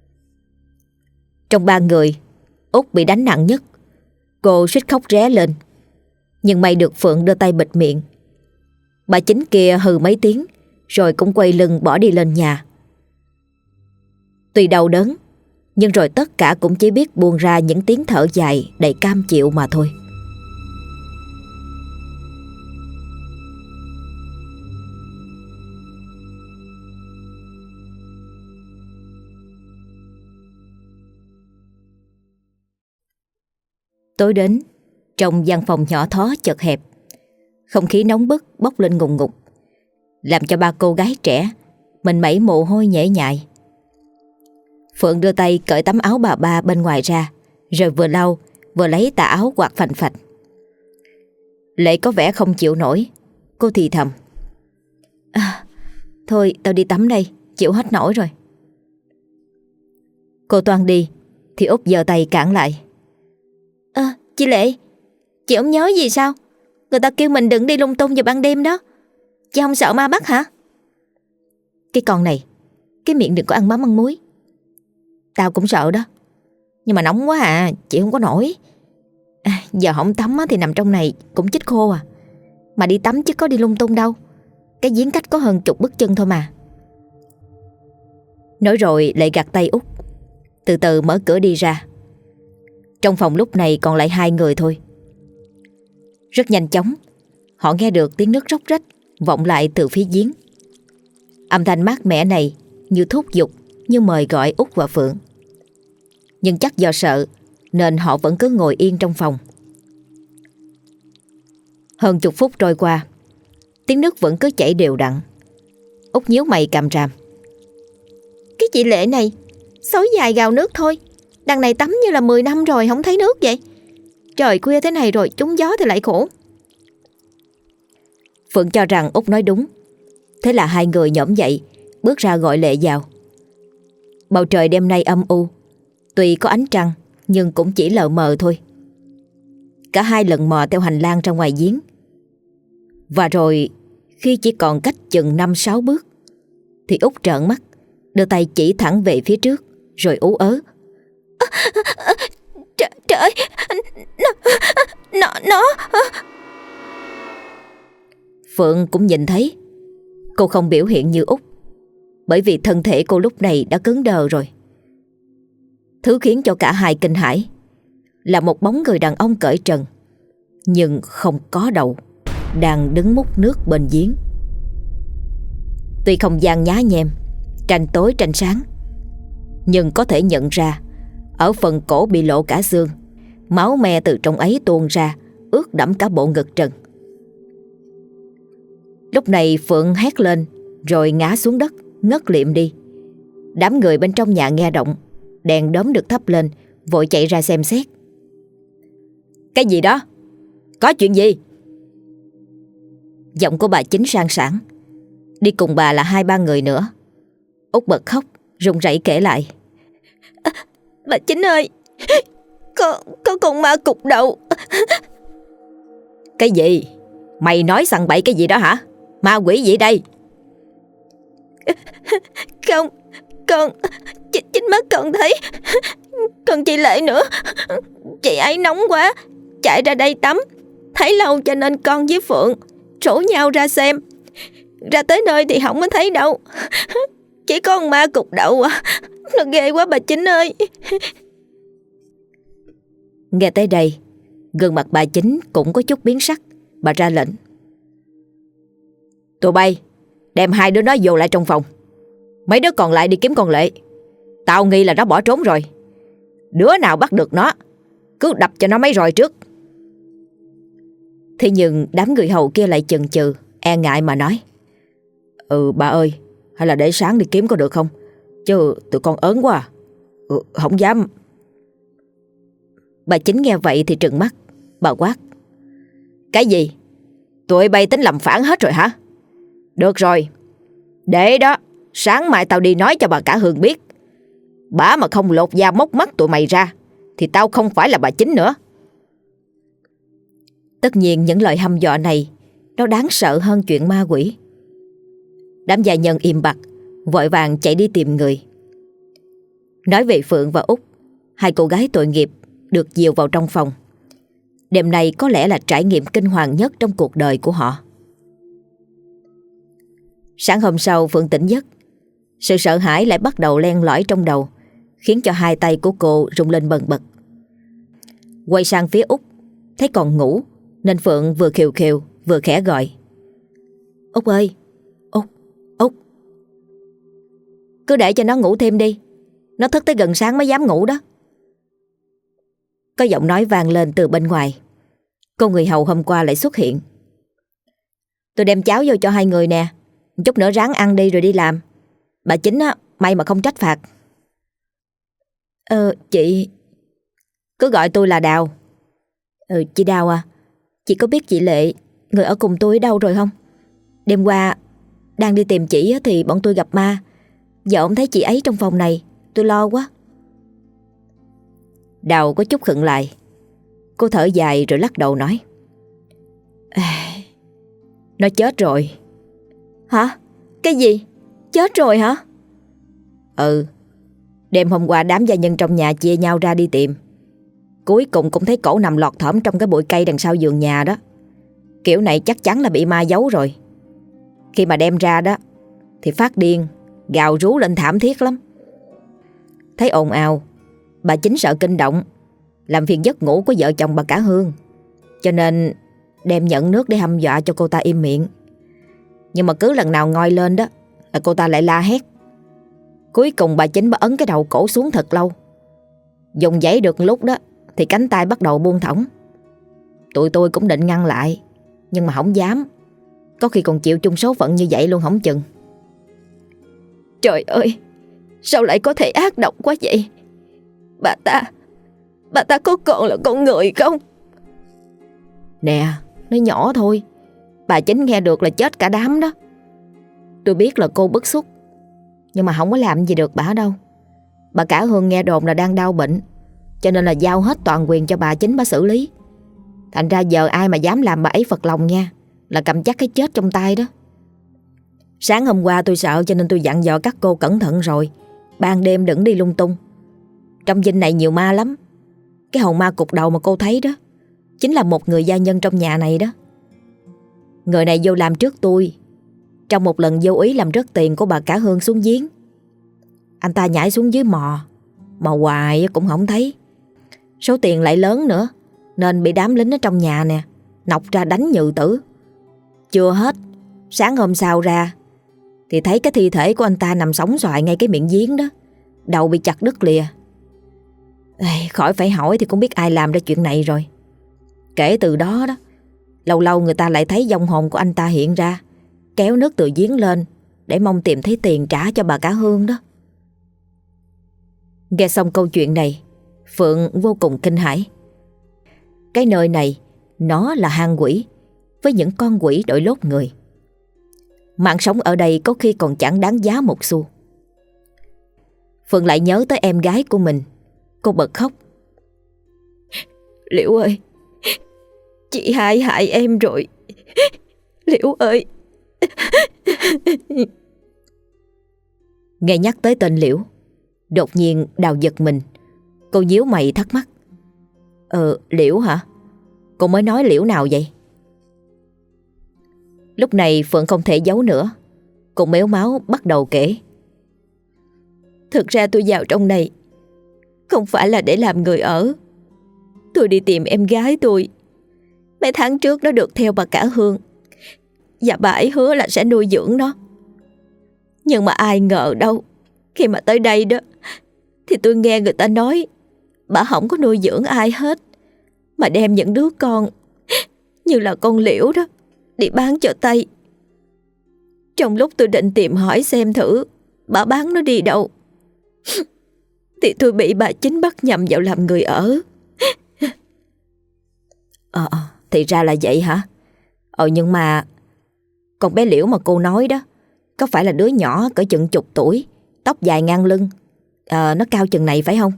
Trong ba người, Út bị đánh nặng nhất. Cô suýt khóc ré lên, nhưng may được Phượng đưa tay bịt miệng. Bà Chính kia hừ mấy tiếng rồi cũng quay lưng bỏ đi lên nhà. Tuy đau đớn, nhưng rồi tất cả cũng chỉ biết buông ra những tiếng thở dài đầy cam chịu mà thôi. Tối đến, trong gian phòng nhỏ thó chật hẹp, không khí nóng bức bốc lên ngùng ngục, làm cho ba cô gái trẻ mình mẩy mồ hôi nhễ nhại. Phượng đưa tay cởi tấm áo bà ba bên ngoài ra, rồi vừa lau vừa lấy tà áo quạt phành phạch. Lệ có vẻ không chịu nổi. Cô thì thầm: à, thôi tao đi tắm đây, chịu hết nổi rồi. Cô toan đi thì Út giơ tay cản lại. Ơ à, chị Lệ, chị không nhớ gì sao? Người ta kêu mình đừng đi lung tung vào ban đêm đó. Chị không sợ ma bắt hả? Cái con này, cái miệng đừng có ăn mắm ăn muối. Tao cũng sợ đó, nhưng mà nóng quá à, chị không có nổi. à, Giờ không tắm thì nằm trong này cũng chết khô à. Mà đi tắm chứ có đi lung tung đâu. Cái giếng cách có hơn chục bước chân thôi mà. Nói rồi lại gạt tay Út, từ từ mở cửa đi ra. Trong phòng lúc này còn lại hai người thôi. Rất nhanh chóng, họ nghe được tiếng nước róc rách vọng lại từ phía giếng. Âm thanh mát mẻ này như thúc giục, như mời gọi Út và Phượng. Nhưng chắc do sợ nên họ vẫn cứ ngồi yên trong phòng. Hơn chục phút trôi qua, tiếng nước vẫn cứ chảy đều đặn. Út nhíu mày càm ràm. Cái chị Lệ này, xối dài gào nước thôi. Đằng này tắm như là mười năm rồi không thấy nước vậy. Trời khuya thế này rồi trúng gió thì lại khổ. Phượng cho rằng Út nói đúng. Thế là hai người nhổm dậy, bước ra gọi Lệ vào. Bầu trời đêm nay âm u, tuy có ánh trăng nhưng cũng chỉ lờ mờ thôi. Cả hai lần mò theo hành lang ra ngoài giếng. Và rồi khi chỉ còn cách chừng năm sáu bước thì Út trợn mắt, đưa tay chỉ thẳng về phía trước rồi ú ớ. Trời, trời nó, nó, nó. Phượng cũng nhìn thấy. Cô không biểu hiện như Út, bởi vì thân thể cô lúc này đã cứng đờ rồi. Thứ khiến cho cả hai kinh hãi là một bóng người đàn ông cởi trần, nhưng không có đầu, đang đứng múc nước bên giếng. Tuy không gian nhá nhem, tranh tối tranh sáng, nhưng có thể nhận ra ở phần cổ bị lộ cả xương, máu me từ trong ấy tuôn ra, ướt đẫm cả bộ ngực trần. Lúc này Phượng hét lên rồi ngã xuống đất, ngất liệm đi. Đám người bên trong nhà nghe động, đèn đóm được thắp lên, vội chạy ra xem xét. Cái gì đó? Có chuyện gì? Giọng của bà Chính sang sảng. Đi cùng bà là hai ba người nữa. Út bật khóc, run rẩy kể lại. À, bà Chính ơi, Có, có con ma cục đầu. Cái gì? Mày nói sằng bậy cái gì đó hả? Ma quỷ gì đây? Không, con Chính, chính mắt con thấy. Còn chị Lệ nữa. Chị ấy nóng quá, chạy ra đây tắm. Thấy lâu cho nên con với Phượng rủ nhau ra xem. Ra tới nơi thì không có thấy đâu. Chỉ có con ma cục đầu à. Nó ghê quá bà Chính ơi. Nghe tới đây, gương mặt bà Chính cũng có chút biến sắc. Bà ra lệnh. Tụi bay đem hai đứa nó vô lại trong phòng. Mấy đứa còn lại đi kiếm con Lệ. Tao nghi là nó bỏ trốn rồi. Đứa nào bắt được nó cứ đập cho nó mấy roi trước. Thế nhưng đám người hầu kia lại chần chừ, e ngại mà nói. Ừ bà ơi, hay là để sáng đi kiếm có được không? Chứ tụi con ớn quá à. Ừ, không dám. Bà Chính nghe vậy thì trừng mắt. Bà quát. Cái gì? Tụi bay tính làm phản hết rồi hả? Được rồi, để đó, sáng mai tao đi nói cho bà cả Hương biết. Bả mà không lột da móc mắt tụi mày ra thì tao không phải là bà Chính nữa. Tất nhiên những lời hăm dọa này nó đáng sợ hơn chuyện ma quỷ. Đám gia nhân im bặt, vội vàng chạy đi tìm người. Nói về Phượng và Út, hai cô gái tội nghiệp được dìu vào trong phòng. Đêm nay có lẽ là trải nghiệm kinh hoàng nhất trong cuộc đời của họ. Sáng hôm sau Phượng tỉnh giấc. Sự sợ hãi lại bắt đầu len lỏi trong đầu, khiến cho hai tay của cô rung lên bần bật. Quay sang phía Út, thấy còn ngủ, nên Phượng vừa khều khều vừa khẽ gọi: "Út ơi, Út, Út." "Cứ để cho nó ngủ thêm đi, nó thức tới gần sáng mới dám ngủ đó." Có giọng nói vang lên từ bên ngoài. Cô người hầu hôm qua lại xuất hiện. "Tôi đem cháo vô cho hai người nè, chút nữa ráng ăn đi rồi đi làm. Bà Chính á, may mà không trách phạt." "Ờ chị..." "Cứ gọi tôi là Đào." "Ừ chị Đào à, chị có biết chị Lệ, người ở cùng tôi ở đâu rồi không? Đêm qua đang đi tìm chị á, thì bọn tôi gặp ma. Giờ ông thấy chị ấy trong phòng này, tôi lo quá." Đào có chút khựng lại. Cô thở dài rồi lắc đầu nói: "À, nó chết rồi." "Hả? Cái gì? Chết rồi hả?" "Ừ. Đêm hôm qua đám gia nhân trong nhà chia nhau ra đi tìm. Cuối cùng cũng thấy cổ nằm lọt thỏm trong cái bụi cây đằng sau giường nhà đó. Kiểu này chắc chắn là bị ma giấu rồi. Khi mà đem ra đó thì phát điên, gào rú lên thảm thiết lắm. Thấy ồn ào, bà Chính sợ kinh động, làm phiền giấc ngủ của vợ chồng bà cả Hương, cho nên đem nhận nước để hăm dọa cho cô ta im miệng. Nhưng mà cứ lần nào ngoi lên đó là cô ta lại la hét. Cuối cùng bà Chính bà ấn cái đầu cổ xuống thật lâu. Dùng giãy được lúc đó thì cánh tay bắt đầu buông thõng. Tụi tôi cũng định ngăn lại, nhưng mà không dám. Có khi còn chịu chung số phận như vậy luôn không chừng." "Trời ơi, sao lại có thể ác độc quá vậy? Bà ta, bà ta có còn là con người không?" "Nè, nó nhỏ thôi. Bà Chính nghe được là chết cả đám đó. Tôi biết là cô bức xúc, nhưng mà không có làm gì được bà đâu. Bà cả Hương nghe đồn là đang đau bệnh, cho nên là giao hết toàn quyền cho bà Chính bà xử lý. Thành ra giờ ai mà dám làm bà ấy phật lòng nha, là cầm chắc cái chết trong tay đó. Sáng hôm qua tôi sợ cho nên tôi dặn dò các cô cẩn thận rồi, ban đêm đừng đi lung tung. Trong dinh này nhiều ma lắm. Cái hồn ma cục đầu mà cô thấy đó chính là một người gia nhân trong nhà này đó. Người này vô làm trước tôi, trong một lần vô ý làm rớt tiền của bà cả Hương xuống giếng. Anh ta nhảy xuống dưới mò, mà hoài cũng không thấy. Số tiền lại lớn nữa, nên bị đám lính ở trong nhà nè nọc ra đánh nhừ tử. Chưa hết, sáng hôm sau ra thì thấy cái thi thể của anh ta nằm sóng xoài ngay cái miệng giếng đó, đầu bị chặt đứt lìa. Ê, khỏi phải hỏi thì cũng biết ai làm ra chuyện này rồi. Kể từ đó đó, lâu lâu người ta lại thấy vong hồn của anh ta hiện ra, kéo nước từ giếng lên để mong tìm thấy tiền trả cho bà cả Hương đó." Nghe xong câu chuyện này, Phượng vô cùng kinh hãi. Cái nơi này nó là hang quỷ, với những con quỷ đội lốt người. Mạng sống ở đây có khi còn chẳng đáng giá một xu. Phượng lại nhớ tới em gái của mình. Cô bật khóc: "Liễu ơi, chị hại hại em rồi. Liễu ơi." Nghe nhắc tới tên Liễu, đột nhiên Đào giật mình. Cô nhíu mày thắc mắc: Ờ Liễu hả? Cô mới nói Liễu nào vậy? Lúc này Phượng không thể giấu nữa. Cô mếu máo bắt đầu kể: "Thực ra tôi vào trong này không phải là để làm người ở. Tôi đi tìm em gái tôi. Mấy tháng trước nó được theo bà cả Hương, và bà ấy hứa là sẽ nuôi dưỡng nó. Nhưng mà ai ngờ đâu, khi mà tới đây đó thì tôi nghe người ta nói bà không có nuôi dưỡng ai hết, mà đem những đứa con như là con Liễu đó đi bán cho Tây. Trong lúc tôi định tìm hỏi xem thử bà bán nó đi đâu thì tôi bị bà Chính bắt nhầm vào làm người ở." Ờ, thì ra là vậy hả? Ờ nhưng mà con bé Liễu mà cô nói đó, có phải là đứa nhỏ cỡ chừng chục tuổi, tóc dài ngang lưng, à, nó cao chừng này phải không?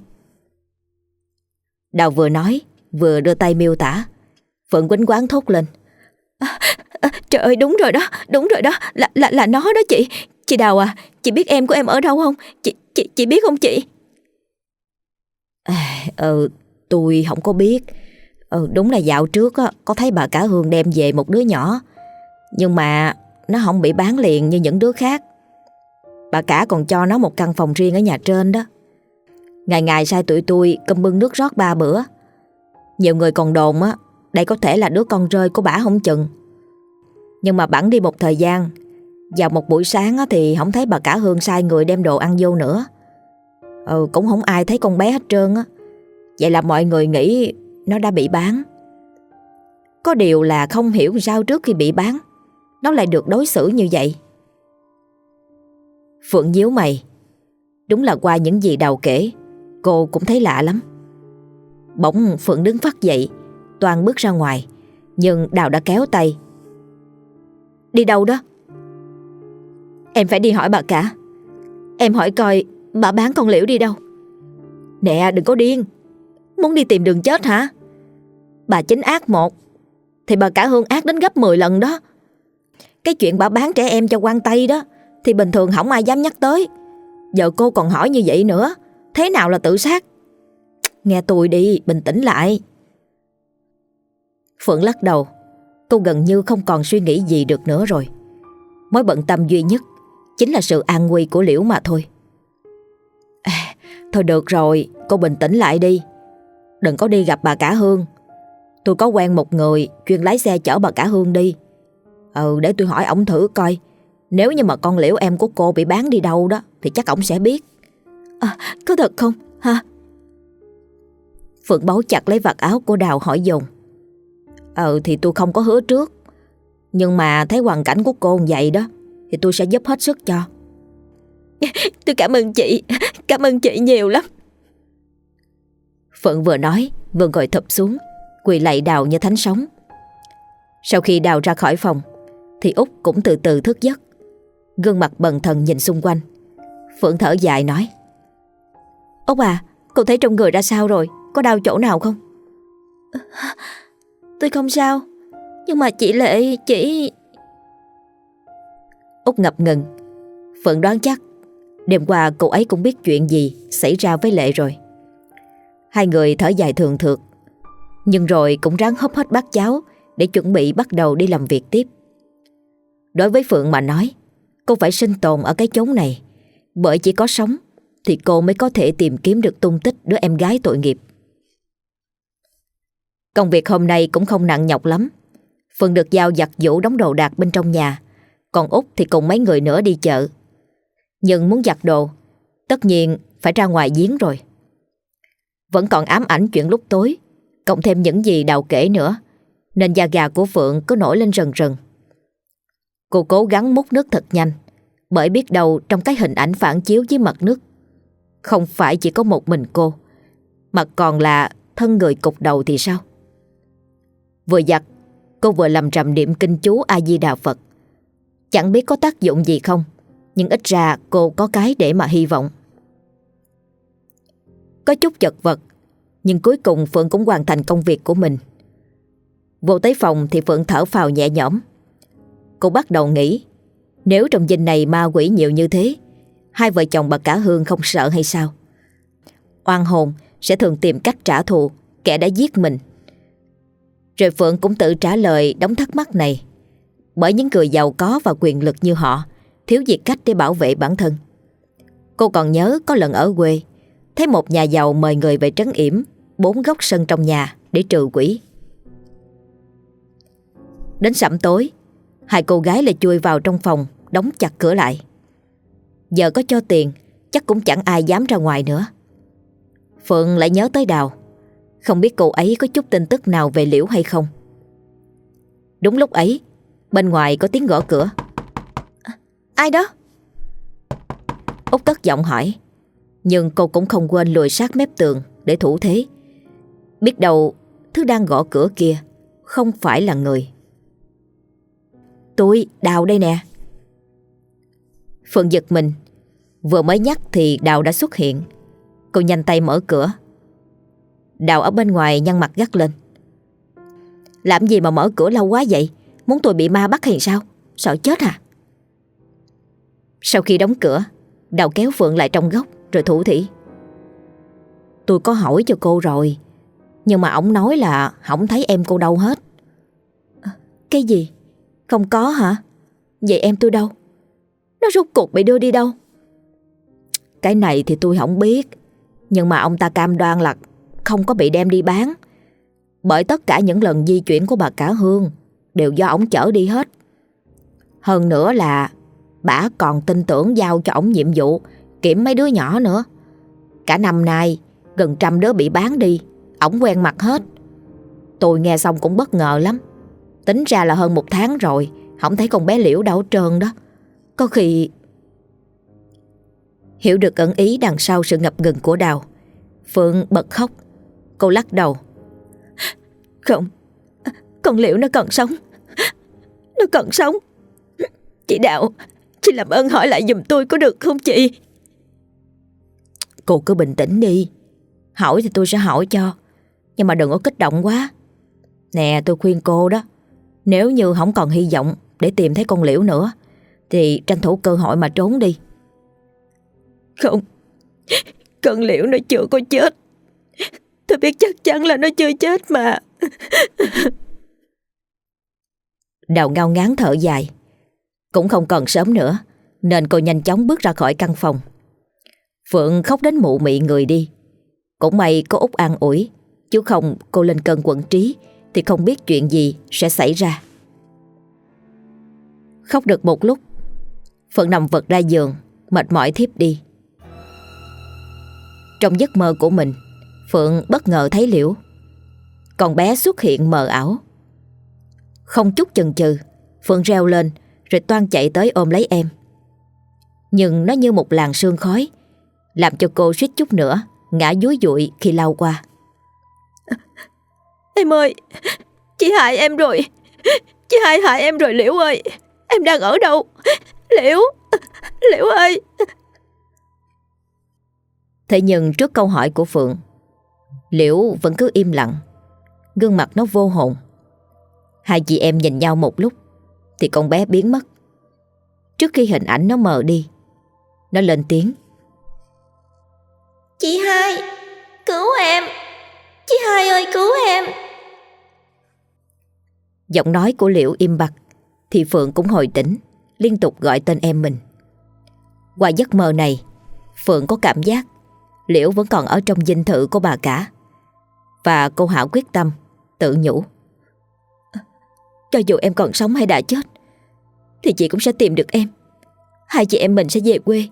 Đào vừa nói vừa đưa tay miêu tả. Phượng quýnh quáng thốt lên: à, À, trời ơi, đúng rồi đó, đúng rồi đó, là là là nó đó chị. Chị Đào à, chị biết em của em ở đâu không? Chị chị chị biết không chị? À, ừ, tôi không có biết. Ừ, đúng là dạo trước á, có thấy bà cả Hương đem về một đứa nhỏ, nhưng mà nó không bị bán liền như những đứa khác. Bà cả còn cho nó một căn phòng riêng ở nhà trên đó. Ngày ngày sai tụi tôi cơm bưng nước rót ba bữa. Nhiều người còn đồn á, đây có thể là đứa con rơi của bả không chừng. Nhưng mà bẵng đi một thời gian, vào một buổi sáng á, thì không thấy bà cả Hương sai người đem đồ ăn vô nữa. Ừ, cũng không ai thấy con bé hết trơn á. Vậy là mọi người nghĩ nó đã bị bán. Có điều là không hiểu sao trước khi bị bán nó lại được đối xử như vậy. Phượng nhíu mày. Đúng là qua những gì Đào kể, cô cũng thấy lạ lắm. Bỗng Phượng đứng phắt dậy, toan bước ra ngoài, nhưng Đào đã kéo tay. Đi đâu đó? Em phải đi hỏi bà cả. Em hỏi coi bà bán con Liễu đi đâu. Nè, đừng có điên. Muốn đi tìm đường chết hả? Bà chính ác một thì bà cả Hương ác đến gấp mười lần đó. Cái chuyện bà bán trẻ em cho quan Tây đó thì bình thường không ai dám nhắc tới. Giờ cô còn hỏi như vậy nữa, thế nào là tự sát? Nghe tôi đi, bình tĩnh lại. Phượng lắc đầu. Cô gần như không còn suy nghĩ gì được nữa rồi. Mối bận tâm duy nhất chính là sự an nguy của Liễu mà thôi. À, thôi được rồi, cô bình tĩnh lại đi. Đừng có đi gặp bà cả Hương. Tôi có quen một người chuyên lái xe chở bà cả Hương đi. Ừ, để tôi hỏi ổng thử coi. Nếu như mà con Liễu em của cô bị bán đi đâu đó thì chắc ổng sẽ biết. À, có thật không hả? Phượng bấu chặt lấy vạt áo của Đào hỏi dồn. Ừ, thì tôi không có hứa trước, nhưng mà thấy hoàn cảnh của cô vậy đó thì tôi sẽ giúp hết sức cho. Tôi cảm ơn chị, cảm ơn chị nhiều lắm. Phượng vừa nói vừa ngồi thụp xuống, quỳ lạy Đào như thánh sống. Sau khi Đào ra khỏi phòng thì Út cũng từ từ thức giấc, gương mặt bần thần nhìn xung quanh. Phượng thở dài nói: Út à, cô thấy trong người ra sao rồi? Có đau chỗ nào không? Tôi không sao, nhưng mà chị Lệ chỉ... Út ngập ngừng. Phượng đoán chắc đêm qua cô ấy cũng biết chuyện gì xảy ra với Lệ rồi. Hai người thở dài thường thượt, nhưng rồi cũng ráng húp hết bát cháo để chuẩn bị bắt đầu đi làm việc tiếp. Đối với Phượng mà nói, cô phải sinh tồn ở cái chốn này, bởi chỉ có sống thì cô mới có thể tìm kiếm được tung tích đứa em gái tội nghiệp. Công việc hôm nay cũng không nặng nhọc lắm. Phượng được giao giặt giũ đóng đồ đạc bên trong nhà, còn Út thì cùng mấy người nữa đi chợ. Nhưng muốn giặt đồ, tất nhiên phải ra ngoài giếng rồi. Vẫn còn ám ảnh chuyện lúc tối, cộng thêm những gì Đào kể nữa, nên da gà của Phượng cứ nổi lên rần rần. Cô cố gắng múc nước thật nhanh, bởi biết đâu trong cái hình ảnh phản chiếu dưới mặt nước, không phải chỉ có một mình cô, mà còn là thân người cục đầu thì sao? Vừa giặt, cô vừa lầm rầm niệm kinh chú A Di Đà Phật. Chẳng biết có tác dụng gì không, nhưng ít ra cô có cái để mà hy vọng. Có chút chật vật, nhưng cuối cùng Phượng cũng hoàn thành công việc của mình. Vô tới phòng thì Phượng thở phào nhẹ nhõm. Cô bắt đầu nghĩ, nếu trong dinh này ma quỷ nhiều như thế, hai vợ chồng bà cả Hương không sợ hay sao? Oan hồn sẽ thường tìm cách trả thù kẻ đã giết mình. Rồi Phượng cũng tự trả lời đống thắc mắc này, bởi những người giàu có và quyền lực như họ thiếu gì cách để bảo vệ bản thân. Cô còn nhớ có lần ở quê, thấy một nhà giàu mời người về trấn yểm bốn góc sân trong nhà để trừ quỷ. Đến sẩm tối, hai cô gái lại chui vào trong phòng, đóng chặt cửa lại. Giờ có cho tiền, chắc cũng chẳng ai dám ra ngoài nữa. Phượng lại nhớ tới Đào, không biết cô ấy có chút tin tức nào về Liễu hay không. Đúng lúc ấy, bên ngoài có tiếng gõ cửa. À, ai đó? Út cất giọng hỏi, nhưng cô cũng không quên lùi sát mép tường để thủ thế. Biết đâu thứ đang gõ cửa kia không phải là người. Tôi, Đào đây nè. Phượng giật mình, vừa mới nhắc thì Đào đã xuất hiện. Cô nhanh tay mở cửa. Đào ở bên ngoài nhăn mặt gắt lên. Làm gì mà mở cửa lâu quá vậy? Muốn tôi bị ma bắt hay sao? Sợ chết à? Sau khi đóng cửa, Đào kéo Phượng lại trong góc rồi thủ thỉ: Tôi có hỏi cho cô rồi, nhưng mà ổng nói là không thấy em cô đâu hết. Cái gì? Không có hả? Vậy em tôi đâu? Nó rốt cuộc bị đưa đi đâu? Cái này thì tôi không biết, nhưng mà ông ta cam đoan là không có bị đem đi bán, bởi tất cả những lần di chuyển của bà cả Hương đều do ổng chở đi hết. Hơn nữa là bả còn tin tưởng giao cho ổng nhiệm vụ kiểm mấy đứa nhỏ nữa. Cả năm nay gần trăm đứa bị bán đi, ổng quen mặt hết. Tôi nghe xong cũng bất ngờ lắm. Tính ra là hơn một tháng rồi không thấy con bé Liễu đâu hết trơn đó. Có khi... Hiểu được ẩn ý đằng sau sự ngập ngừng của Đào, Phượng bật khóc. Cô lắc đầu: Không, con Liễu nó còn sống. Nó còn sống. Chị Đào, chị làm ơn hỏi lại giùm tôi có được không chị? Cô cứ bình tĩnh đi. Hỏi thì tôi sẽ hỏi cho, nhưng mà đừng có kích động quá. Nè, tôi khuyên cô đó, nếu như không còn hy vọng để tìm thấy con Liễu nữa thì tranh thủ cơ hội mà trốn đi. Không, con Liễu nó chưa có chết. Tôi biết chắc chắn là nó chưa chết mà. Đào ngao ngán thở dài. Cũng không còn sớm nữa nên cô nhanh chóng bước ra khỏi căn phòng. Phượng khóc đến mụ mị người đi. Cũng may có Út an ủi, chứ không cô lên cơn quẫn trí thì không biết chuyện gì sẽ xảy ra. Khóc được một lúc, Phượng nằm vật ra giường, mệt mỏi thiếp đi. Trong giấc mơ của mình, Phượng bất ngờ thấy Liễu. Con bé xuất hiện mờ ảo. Không chút chần chừ, Phượng reo lên rồi toan chạy tới ôm lấy em. Nhưng nó như một làn sương khói, làm cho cô suýt chút nữa ngã dúi dụi khi lao qua. Em ơi, chị hại em rồi. Chị hai hại em rồi Liễu ơi. Em đang ở đâu? Liễu, Liễu ơi. Thế nhưng trước câu hỏi của Phượng, Liễu vẫn cứ im lặng, gương mặt nó vô hồn. Hai chị em nhìn nhau một lúc thì con bé biến mất. Trước khi hình ảnh nó mờ đi, nó lên tiếng: Chị hai, cứu em. Chị hai ơi, cứu em. Giọng nói của Liễu im bặt thì Phượng cũng hồi tỉnh, liên tục gọi tên em mình. Qua giấc mơ này, Phượng có cảm giác Liễu vẫn còn ở trong dinh thự của bà cả. Và cô Hảo quyết tâm tự nhủ: cho dù em còn sống hay đã chết thì chị cũng sẽ tìm được em. Hai chị em mình sẽ về quê.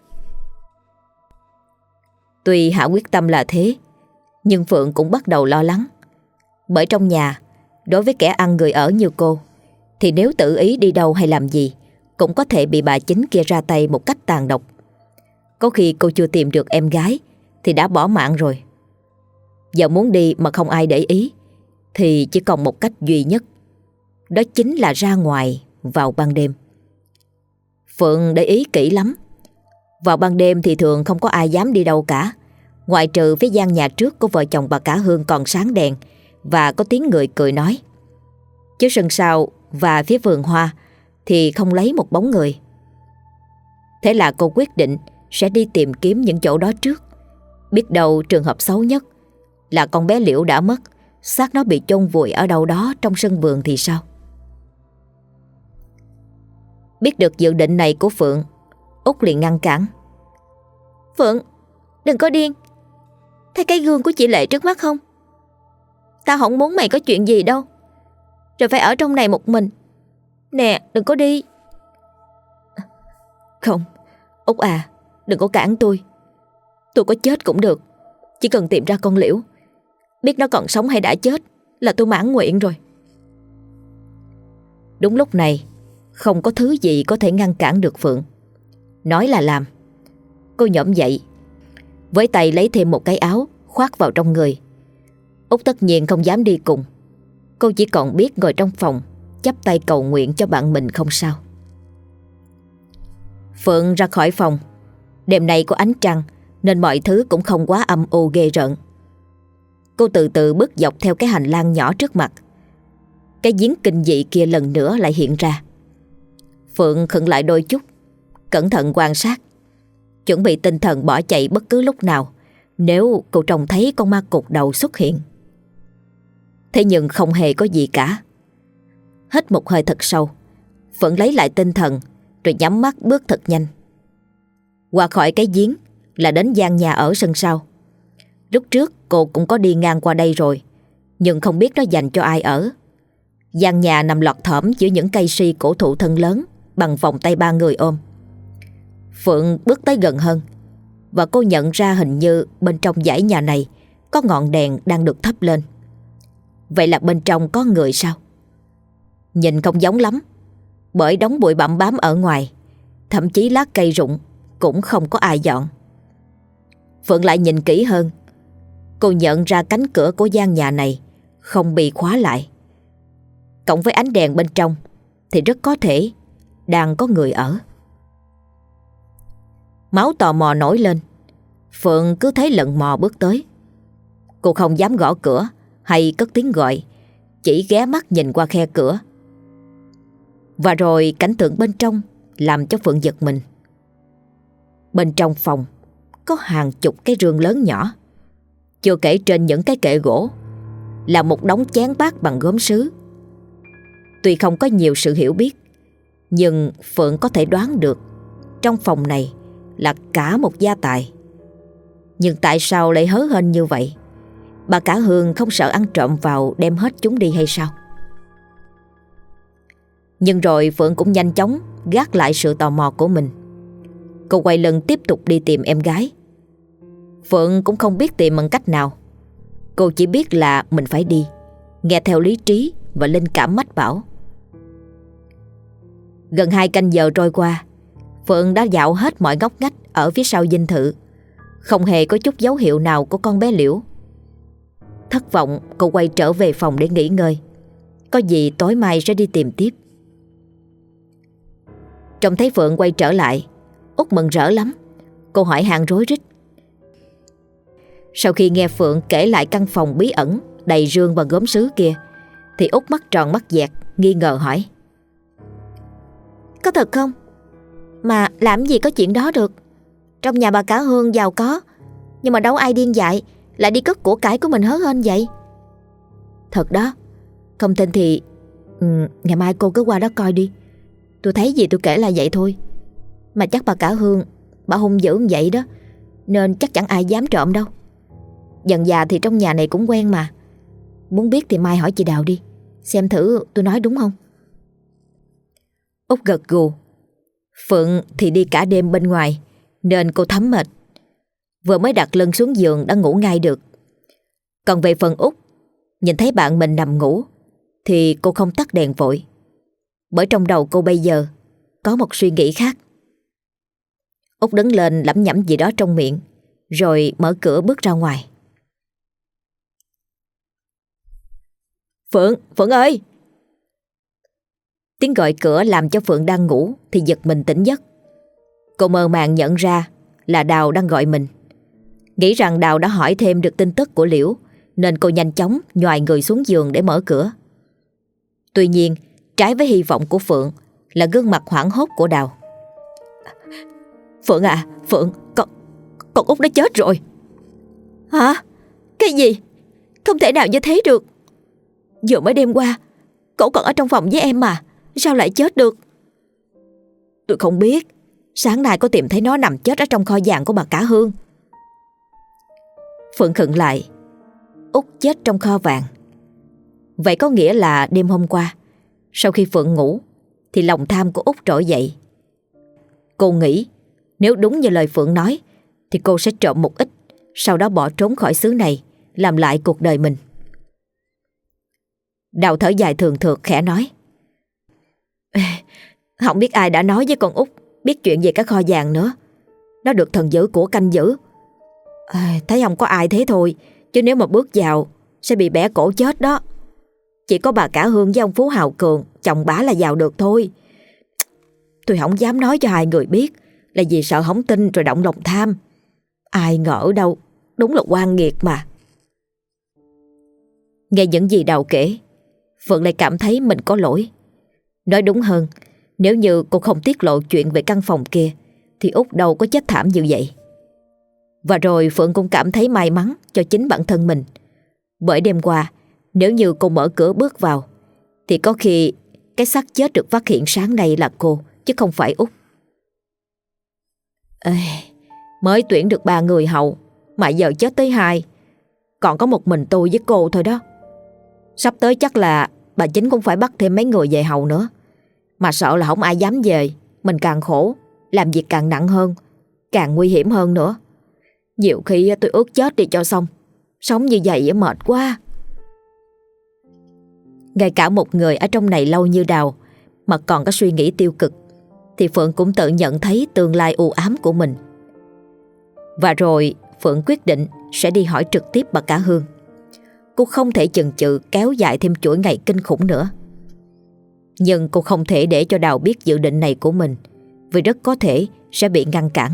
Tuy Hảo quyết tâm là thế, nhưng Phượng cũng bắt đầu lo lắng. Bởi trong nhà, đối với kẻ ăn người ở như cô, thì nếu tự ý đi đâu hay làm gì cũng có thể bị bà chính kia ra tay một cách tàn độc. Có khi cô chưa tìm được em gái thì đã bỏ mạng rồi. Giờ muốn đi mà không ai để ý thì chỉ còn một cách duy nhất, đó chính là ra ngoài vào ban đêm. Phượng để ý kỹ lắm. Vào ban đêm thì thường không có ai dám đi đâu cả, ngoại trừ phía gian nhà trước của vợ chồng bà cả Hương còn sáng đèn và có tiếng người cười nói. Chứ sân sau và phía vườn hoa thì không lấy một bóng người. Thế là cô quyết định sẽ đi tìm kiếm những chỗ đó trước. Biết đâu trường hợp xấu nhất là con bé Liễu đã mất, xác nó bị chôn vùi ở đâu đó trong sân vườn thì sao? Biết được dự định này của Phượng, Út liền ngăn cản. Phượng, đừng có điên. Thấy cái gương của chị Lệ trước mắt không? Tao không muốn mày có chuyện gì đâu, rồi phải ở trong này một mình. Nè, đừng có đi. Không, Út à, đừng có cản tôi. Tôi có chết cũng được, chỉ cần tìm ra con Liễu. Biết nó còn sống hay đã chết là tôi mãn nguyện rồi. Đúng lúc này, không có thứ gì có thể ngăn cản được Phượng. Nói là làm. Cô nhổm dậy, với tay lấy thêm một cái áo khoác vào trong người. Út tất nhiên không dám đi cùng. Cô chỉ còn biết ngồi trong phòng chắp tay cầu nguyện cho bạn mình không sao. Phượng ra khỏi phòng. Đêm nay có ánh trăng nên mọi thứ cũng không quá âm u ghê rợn. Cô từ từ bước dọc theo cái hành lang nhỏ trước mặt. cái giếng kinh dị kia lần nữa lại hiện ra. Phượng khựng lại đôi chút, cẩn thận quan sát, chuẩn bị tinh thần bỏ chạy bất cứ lúc nào nếu cô trông thấy con ma cụt đầu xuất hiện. Thế nhưng không hề có gì cả. Hít một hơi thật sâu, Phượng lấy lại tinh thần rồi nhắm mắt bước thật nhanh. Qua khỏi cái giếng là đến gian nhà ở sân sau. Lúc trước cô cũng có đi ngang qua đây rồi, nhưng không biết nó dành cho ai ở. Gian nhà nằm lọt thỏm giữa những cây si cổ thụ thân lớn, bằng vòng tay ba người ôm. Phượng bước tới gần hơn, và cô nhận ra hình như bên trong dãy nhà này có ngọn đèn đang được thắp lên. Vậy là bên trong có người sao? Nhìn không giống lắm, bởi đống bụi bặm bám ở ngoài, thậm chí lá cây rụng cũng không có ai dọn. Phượng lại nhìn kỹ hơn, cô nhận ra cánh cửa của gian nhà này không bị khóa lại. Cộng với ánh đèn bên trong thì rất có thể đang có người ở. Máu tò mò nổi lên, Phượng cứ thấy lần mò bước tới. Cô không dám gõ cửa hay cất tiếng gọi, chỉ ghé mắt nhìn qua khe cửa. Và rồi cảnh tượng bên trong làm cho Phượng giật mình. Bên trong phòng có hàng chục cái rương lớn nhỏ, chưa kể trên những cái kệ gỗ là một đống chén bát bằng gốm sứ. Tuy không có nhiều sự hiểu biết, nhưng Phượng có thể đoán được trong phòng này là cả một gia tài. Nhưng tại sao lại hớ hênh như vậy? Bà cả Hương không sợ ăn trộm vào đem hết chúng đi hay sao? Nhưng rồi Phượng cũng nhanh chóng gác lại sự tò mò của mình. Cô quay lưng tiếp tục đi tìm em gái. Phượng cũng không biết tìm bằng cách nào. Cô chỉ biết là mình phải đi, nghe theo lý trí và linh cảm mách bảo. Gần hai canh giờ trôi qua, Phượng đã dạo hết mọi ngóc ngách ở phía sau dinh thự. Không hề có chút dấu hiệu nào của con bé Liễu. Thất vọng, cô quay trở về phòng để nghỉ ngơi. Có gì tối mai sẽ đi tìm tiếp. Trông thấy Phượng quay trở lại, Út mừng rỡ lắm. Cô hỏi han rối rít. Sau khi nghe Phượng kể lại căn phòng bí ẩn đầy rương và gốm sứ kia, thì Út mắt tròn mắt dẹt, nghi ngờ hỏi. Có thật không? Mà làm gì có chuyện đó được. Trong nhà bà cả Hương giàu có, nhưng mà đâu ai điên dại lại đi cất của cải của mình hớ hênh vậy. Thật đó. Không tin thì ừ, ngày mai cô cứ qua đó coi đi. Tôi thấy gì tôi kể là vậy thôi. Mà chắc bà cả Hương bà hung dữ như vậy đó, nên chắc chẳng ai dám trộm đâu. Dần già thì trong nhà này cũng quen mà. Muốn biết thì mai hỏi chị Đào đi, xem thử tôi nói đúng không. Út gật gù. Phượng thì đi cả đêm bên ngoài nên cô thấm mệt, vừa mới đặt lưng xuống giường đã ngủ ngay được. Còn về phần Út, nhìn thấy bạn mình nằm ngủ thì cô không tắt đèn vội, bởi trong đầu cô bây giờ có một suy nghĩ khác. Út đứng lên lẩm nhẩm gì đó trong miệng, rồi mở cửa bước ra ngoài. Phượng, Phượng ơi! Tiếng gọi cửa làm cho Phượng đang ngủ thì giật mình tỉnh giấc. Cô mơ màng nhận ra là Đào đang gọi mình. Nghĩ rằng Đào đã hỏi thêm được tin tức của Liễu, nên cô nhanh chóng nhoài người xuống giường để mở cửa. Tuy nhiên, trái với hy vọng của Phượng là gương mặt hoảng hốt của Đào. Phượng à, Phượng, con, con Út đã chết rồi. Hả? Cái gì? Không thể nào như thế được. Vừa mới đêm qua cậu còn ở trong phòng với em mà, sao lại chết được? Tôi không biết. Sáng nay có tìm thấy nó nằm chết ở trong kho vàng của bà cả Hương. Phượng khựng lại. Út chết trong kho vàng. Vậy có nghĩa là đêm hôm qua, sau khi Phượng ngủ thì lòng tham của Út trỗi dậy. Cô nghĩ nếu đúng như lời Phượng nói thì cô sẽ trộm một ít, sau đó bỏ trốn khỏi xứ này, làm lại cuộc đời mình. Đào thở dài thường thượt khẽ nói. Không biết ai đã nói với con Út biết chuyện về cái kho vàng nữa. Nó được thần giữ của canh giữ. À, thấy không có ai thế thôi, chứ nếu mà bước vào sẽ bị bẻ cổ chết đó. Chỉ có bà cả Hương với ông Phú Hào Cường, chồng bả là vào được thôi. Tôi không dám nói cho hai người biết, là vì sợ không tin rồi động lòng tham. Ai ngờ đâu, đúng là oan nghiệt mà. Nghe những gì Đào kể, Phượng lại cảm thấy mình có lỗi. Nói đúng hơn, nếu như cô không tiết lộ chuyện về căn phòng kia thì Út đâu có chết thảm như vậy. Và rồi Phượng cũng cảm thấy may mắn cho chính bản thân mình. Bởi đêm qua, nếu như cô mở cửa bước vào thì có khi cái xác chết được phát hiện sáng nay là cô, chứ không phải Út. Ê, mới tuyển được ba người hầu mà giờ chết tới hai, còn có một mình tôi với cô thôi đó. Sắp tới chắc là bà chính cũng phải bắt thêm mấy người về hầu nữa. Mà sợ là không ai dám về, mình càng khổ, làm việc càng nặng hơn, càng nguy hiểm hơn nữa. Nhiều khi tôi ước chết đi cho xong. Sống như vậy mệt quá. Ngay cả một người ở trong này lâu như Đào mà còn có suy nghĩ tiêu cực thì Phượng cũng tự nhận thấy tương lai u ám của mình. Và rồi Phượng quyết định sẽ đi hỏi trực tiếp bà cả Hương. Cô không thể chần chừ kéo dài thêm chuỗi ngày kinh khủng nữa. Nhưng cô không thể để cho Đào biết dự định này của mình, vì rất có thể sẽ bị ngăn cản.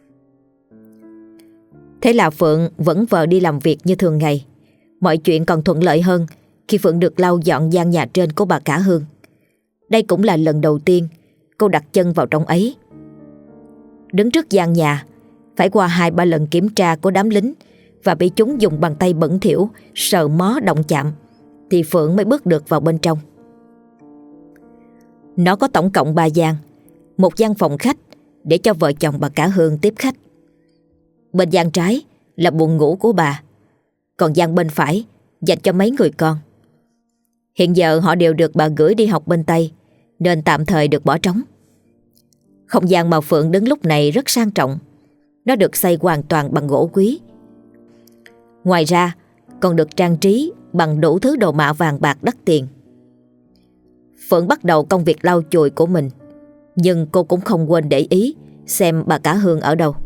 Thế là Phượng vẫn vờ đi làm việc như thường ngày. Mọi chuyện còn thuận lợi hơn khi Phượng được lau dọn gian nhà trên của bà cả Hương. Đây cũng là lần đầu tiên cô đặt chân vào trong ấy. Đứng trước gian nhà, phải qua hai ba lần kiểm tra của đám lính và bị chúng dùng bàn tay bẩn thỉu sờ mó động chạm thì Phượng mới bước được vào bên trong. Nó có tổng cộng ba gian, một gian phòng khách để cho vợ chồng bà cả Hương tiếp khách. Bên gian trái là buồng ngủ của bà, còn gian bên phải dành cho mấy người con. Hiện giờ họ đều được bà gửi đi học bên Tây nên tạm thời được bỏ trống. Không gian mà Phượng đứng lúc này rất sang trọng. Nó được xây hoàn toàn bằng gỗ quý. Ngoài ra còn được trang trí bằng đủ thứ đồ mạ vàng bạc đắt tiền. Phượng bắt đầu công việc lau chùi của mình, nhưng cô cũng không quên để ý xem bà cả Hương ở đâu.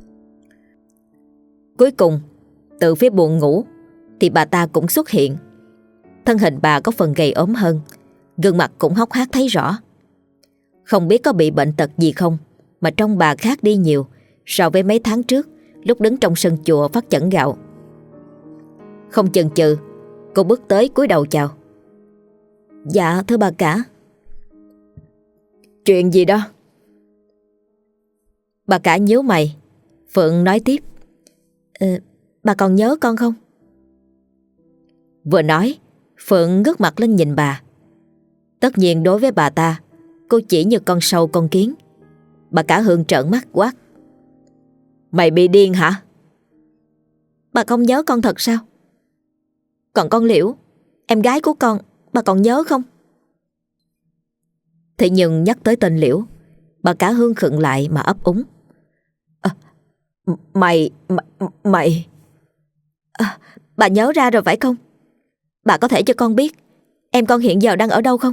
Cuối cùng, từ phía buồng ngủ thì bà ta cũng xuất hiện. Thân hình bà có phần gầy ốm hơn, gương mặt cũng hốc hác thấy rõ. Không biết có bị bệnh tật gì không mà trông bà khác đi nhiều so với mấy tháng trước lúc đứng trong sân chùa phát chẩn gạo. Không chần chừ, cô bước tới cúi đầu chào. Dạ thưa bà cả. Chuyện gì đó? Bà cả nhíu mày. Phượng nói tiếp. Ờ, bà còn nhớ con không? Vừa nói, Phượng ngước mặt lên nhìn bà. Tất nhiên đối với bà ta, cô chỉ như con sâu con kiến. Bà cả Hương trợn mắt quát. Mày bị điên hả? Bà không nhớ con thật sao? Còn con Liễu, em gái của con, bà còn nhớ không? Thế nhưng nhắc tới tên Liễu, bà cả Hương khựng lại mà ấp úng. À, mày, mày, mày... À, bà nhớ ra rồi phải không? Bà có thể cho con biết em con hiện giờ đang ở đâu không?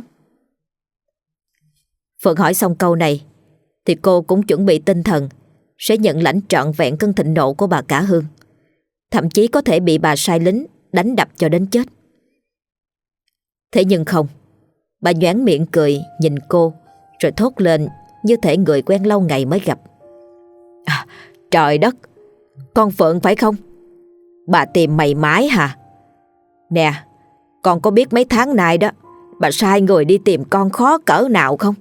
Phượng hỏi xong câu này thì cô cũng chuẩn bị tinh thần sẽ nhận lãnh trọn vẹn cơn thịnh nộ của bà cả Hương. Thậm chí có thể bị bà sai lính đánh đập cho đến chết. Thế nhưng không. Bà nhoẻn miệng cười nhìn cô rồi thốt lên như thể người quen lâu ngày mới gặp. À, trời đất, con Phượng phải không? Bà tìm mày mãi hả? Nè, con có biết mấy tháng nay đó bà sai người đi tìm con khó cỡ nào không?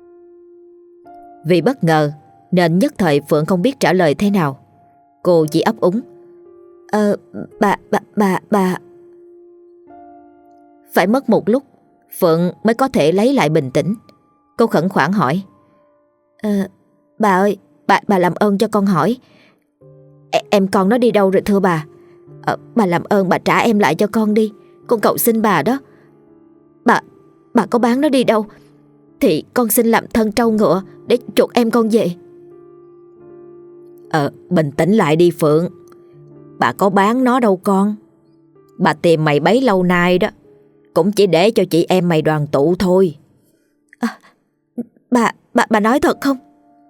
Vì bất ngờ nên nhất thời Phượng không biết trả lời thế nào. Cô chỉ ấp úng. Ờ, bà, bà, bà, bà... Phải mất một lúc Phượng mới có thể lấy lại bình tĩnh. Cô khẩn khoản hỏi. Ờ, bà ơi, bà, bà làm ơn cho con hỏi. E, em con nó đi đâu rồi thưa bà? Ờ, bà làm ơn bà trả em lại cho con đi. Con cầu xin bà đó. Bà, bà có bán nó đi đâu thì con xin làm thân trâu ngựa để chuộc em con về. Ờ, bình tĩnh lại đi Phượng. Bà có bán nó đâu con. Bà tìm mày bấy lâu nay đó cũng chỉ để cho chị em mày đoàn tụ thôi. À, bà, bà, bà nói thật không?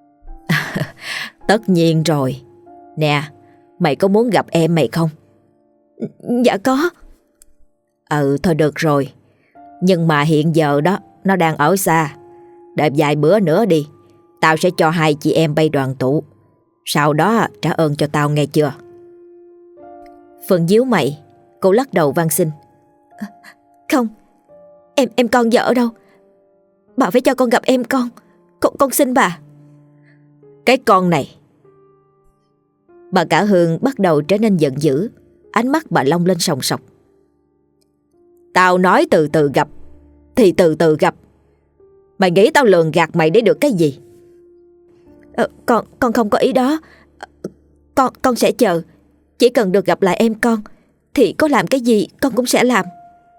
Tất nhiên rồi. Nè, mày có muốn gặp em mày không? Dạ có. Ừ thôi được rồi. Nhưng mà hiện giờ đó nó đang ở xa. Đợi vài bữa nữa đi, tao sẽ cho hai chị em bay đoàn tụ. Sau đó trả ơn cho tao nghe chưa? Phượng díu mày. Cô lắc đầu van xin. Không, Em em con vợ đâu? Bà phải cho con gặp em con. Con, con xin bà. Cái con này. Bà cả Hương bắt đầu trở nên giận dữ. Ánh mắt bà long lên sòng sọc. Tao nói từ từ gặp thì từ từ gặp. Mày nghĩ tao lường gạt mày để được cái gì? ờ, Con con không có ý đó. Con con sẽ chờ. Chỉ cần được gặp lại em con thì có làm cái gì con cũng sẽ làm.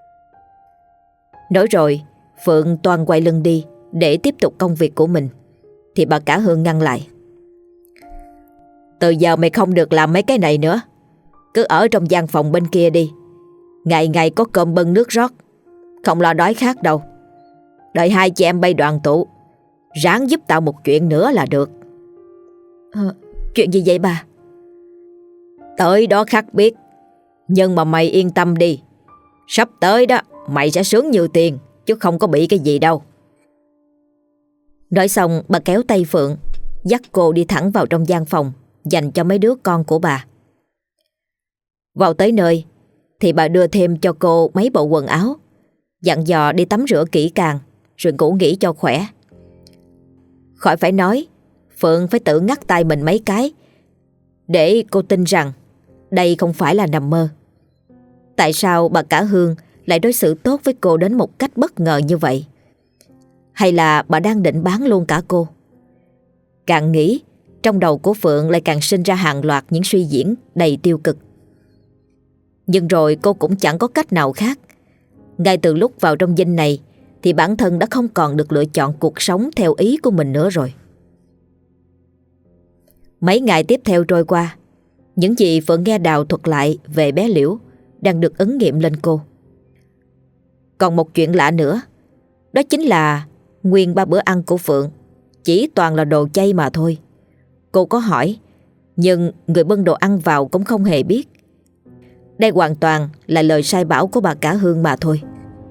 Nói rồi Phượng toan quay lưng đi để tiếp tục công việc của mình, thì bà cả Hương ngăn lại. Từ giờ mày không được làm mấy cái này nữa. Cứ ở trong gian phòng bên kia đi. Ngày ngày có cơm bưng nước rót, không lo đói khát đâu. Đợi hai chị em bay đoàn tụ, ráng giúp tao một chuyện nữa là được. ờ, Chuyện gì vậy bà? Tới đó khắc biết. Nhưng mà mày yên tâm đi, sắp tới đó mày sẽ sướng như tiền, chứ không có bị cái gì đâu. Nói xong bà kéo tay Phượng, dắt cô đi thẳng vào trong gian phòng dành cho mấy đứa con của bà. Vào tới nơi thì bà đưa thêm cho cô mấy bộ quần áo, dặn dò đi tắm rửa kỹ càng rồi ngủ nghỉ cho khỏe. Khỏi phải nói, Phượng phải tự ngắt tay mình mấy cái để cô tin rằng đây không phải là nằm mơ. Tại sao bà cả Hương lại đối xử tốt với cô đến một cách bất ngờ như vậy? Hay là bà đang định bán luôn cả cô? Càng nghĩ, trong đầu của Phượng lại càng sinh ra hàng loạt những suy diễn đầy tiêu cực. Nhưng rồi cô cũng chẳng có cách nào khác. Ngay từ lúc vào trong dinh này thì bản thân đã không còn được lựa chọn cuộc sống theo ý của mình nữa rồi. Mấy ngày tiếp theo trôi qua, những gì Phượng nghe Đào thuật lại về bé Liễu đang được ứng nghiệm lên cô. Còn một chuyện lạ nữa, đó chính là nguyên ba bữa ăn của Phượng chỉ toàn là đồ chay mà thôi. Cô có hỏi, nhưng người bưng đồ ăn vào cũng không hề biết. Đây hoàn toàn là lời sai bảo của bà cả Hương mà thôi.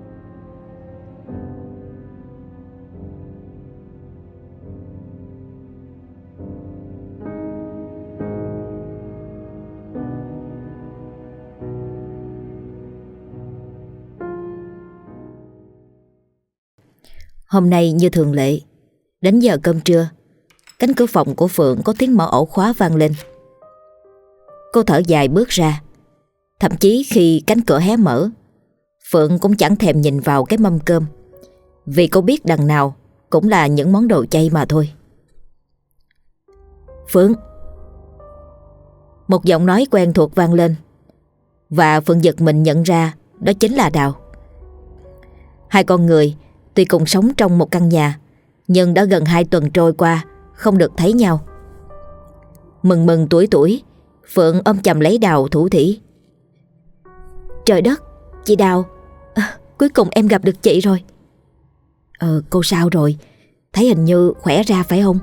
Hôm nay như thường lệ, đến giờ cơm trưa, cánh cửa phòng của Phượng có tiếng mở ổ khóa vang lên. Cô thở dài bước ra. Thậm chí khi cánh cửa hé mở, Phượng cũng chẳng thèm nhìn vào cái mâm cơm, vì cô biết đằng nào cũng là những món đồ chay mà thôi. Phượng. Một giọng nói quen thuộc vang lên, và Phượng giật mình nhận ra đó chính là Đào. Hai con người tuy cùng sống trong một căn nhà, nhưng đã gần hai tuần trôi qua không được thấy nhau. Mừng mừng tuổi tuổi, Phượng ôm chầm lấy Đào thủ thỉ. Trời đất, chị Đào, à, cuối cùng em gặp được chị rồi. Ờ, cô sao rồi? Thấy hình như khỏe ra phải không?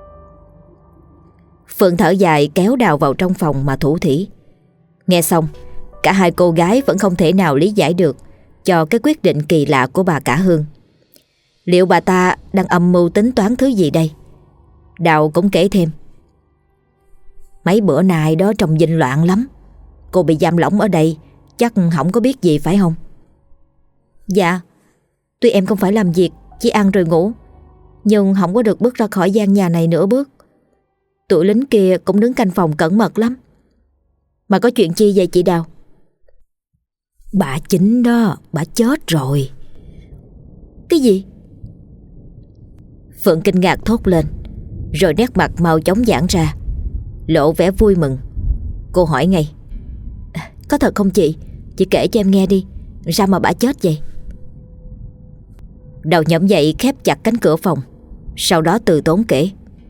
Phượng thở dài kéo Đào vào trong phòng mà thủ thỉ. Nghe xong, cả hai cô gái vẫn không thể nào lý giải được cho cái quyết định kỳ lạ của bà cả Hương. Liệu bà ta đang âm mưu tính toán thứ gì đây? Đào cũng kể thêm. Mấy bữa nay đó trong dinh loạn lắm. Cô bị giam lỏng ở đây, chắc không có biết gì phải không? Dạ, tuy em không phải làm việc, chỉ ăn rồi ngủ, nhưng không có được bước ra khỏi gian nhà này nửa bước. Tụi lính kia cũng đứng canh phòng cẩn mật lắm. Mà có chuyện chi vậy chị Đào? Bà Chính đó, bà chết rồi. Cái gì? Phượng kinh ngạc thốt lên, rồi nét mặt mau chóng giãn ra, lộ vẻ vui mừng. Cô hỏi ngay. Có thật không chị? Chị kể cho em nghe đi. Sao mà bà chết vậy? Đào nhõm dậy khép chặt cánh cửa phòng, sau đó từ tốn kể.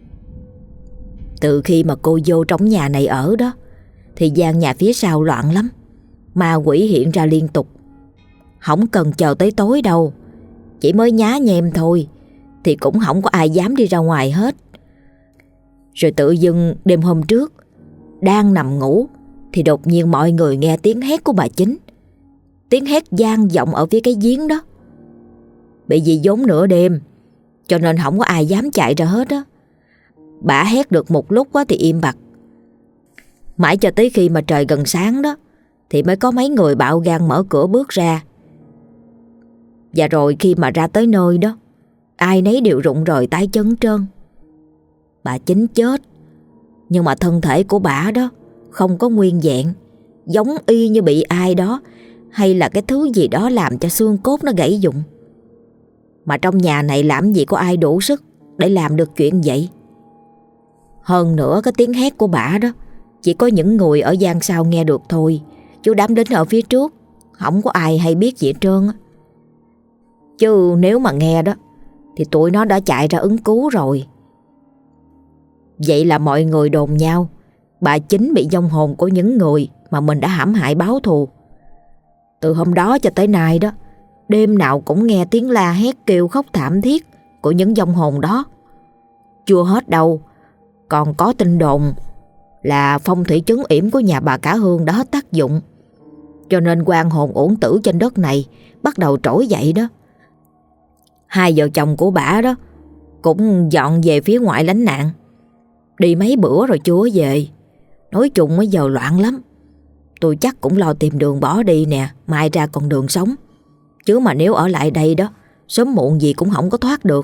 Từ khi mà cô vô trong nhà này ở đó, thì gian nhà phía sau loạn lắm. Ma quỷ hiện ra liên tục. Không cần chờ tới tối đâu, chỉ mới nhá nhem thôi thì cũng không có ai dám đi ra ngoài hết. Rồi tự dưng đêm hôm trước, đang nằm ngủ thì đột nhiên mọi người nghe tiếng hét của bà Chính. Tiếng hét vang vọng ở phía cái giếng đó. Bị gì vốn nửa đêm, cho nên không có ai dám chạy ra hết á. Bà hét được một lúc quá thì im bặt. Mãi cho tới khi mà trời gần sáng đó thì mới có mấy người bạo gan mở cửa bước ra. Và rồi khi mà ra tới nơi đó, ai nấy đều rụng rời tay chân trơn. Bà Chính chết, nhưng mà thân thể của bả đó không có nguyên vẹn, giống y như bị ai đó hay là cái thứ gì đó làm cho xương cốt nó gãy vụn. Mà trong nhà này làm gì có ai đủ sức để làm được chuyện vậy. Hơn nữa cái tiếng hét của bả đó chỉ có những người ở gian sau nghe được thôi, chứ đám lính ở phía trước không có ai hay biết gì hết trơn. Chứ nếu mà nghe đó thì tụi nó đã chạy ra ứng cứu rồi. Vậy là mọi người đồn nhau bà Chính bị vong hồn của những người mà mình đã hãm hại báo thù. Từ hôm đó cho tới nay đó, đêm nào cũng nghe tiếng la hét kêu khóc thảm thiết của những vong hồn đó. Chưa hết đâu, còn có tin đồn là phong thủy trấn yểm của nhà bà Cả Hương đã hết tác dụng, cho nên oan hồn uổng tử trên đất này bắt đầu trỗi dậy đó. Hai vợ chồng của bả đó cũng dọn về phía ngoại lánh nạn, đi mấy bữa rồi chưa về. Nói chung bây giờ loạn lắm. Tôi chắc cũng lo tìm đường bỏ đi nè, mai ra còn đường sống. Chứ mà nếu ở lại đây đó, sớm muộn gì cũng không có thoát được.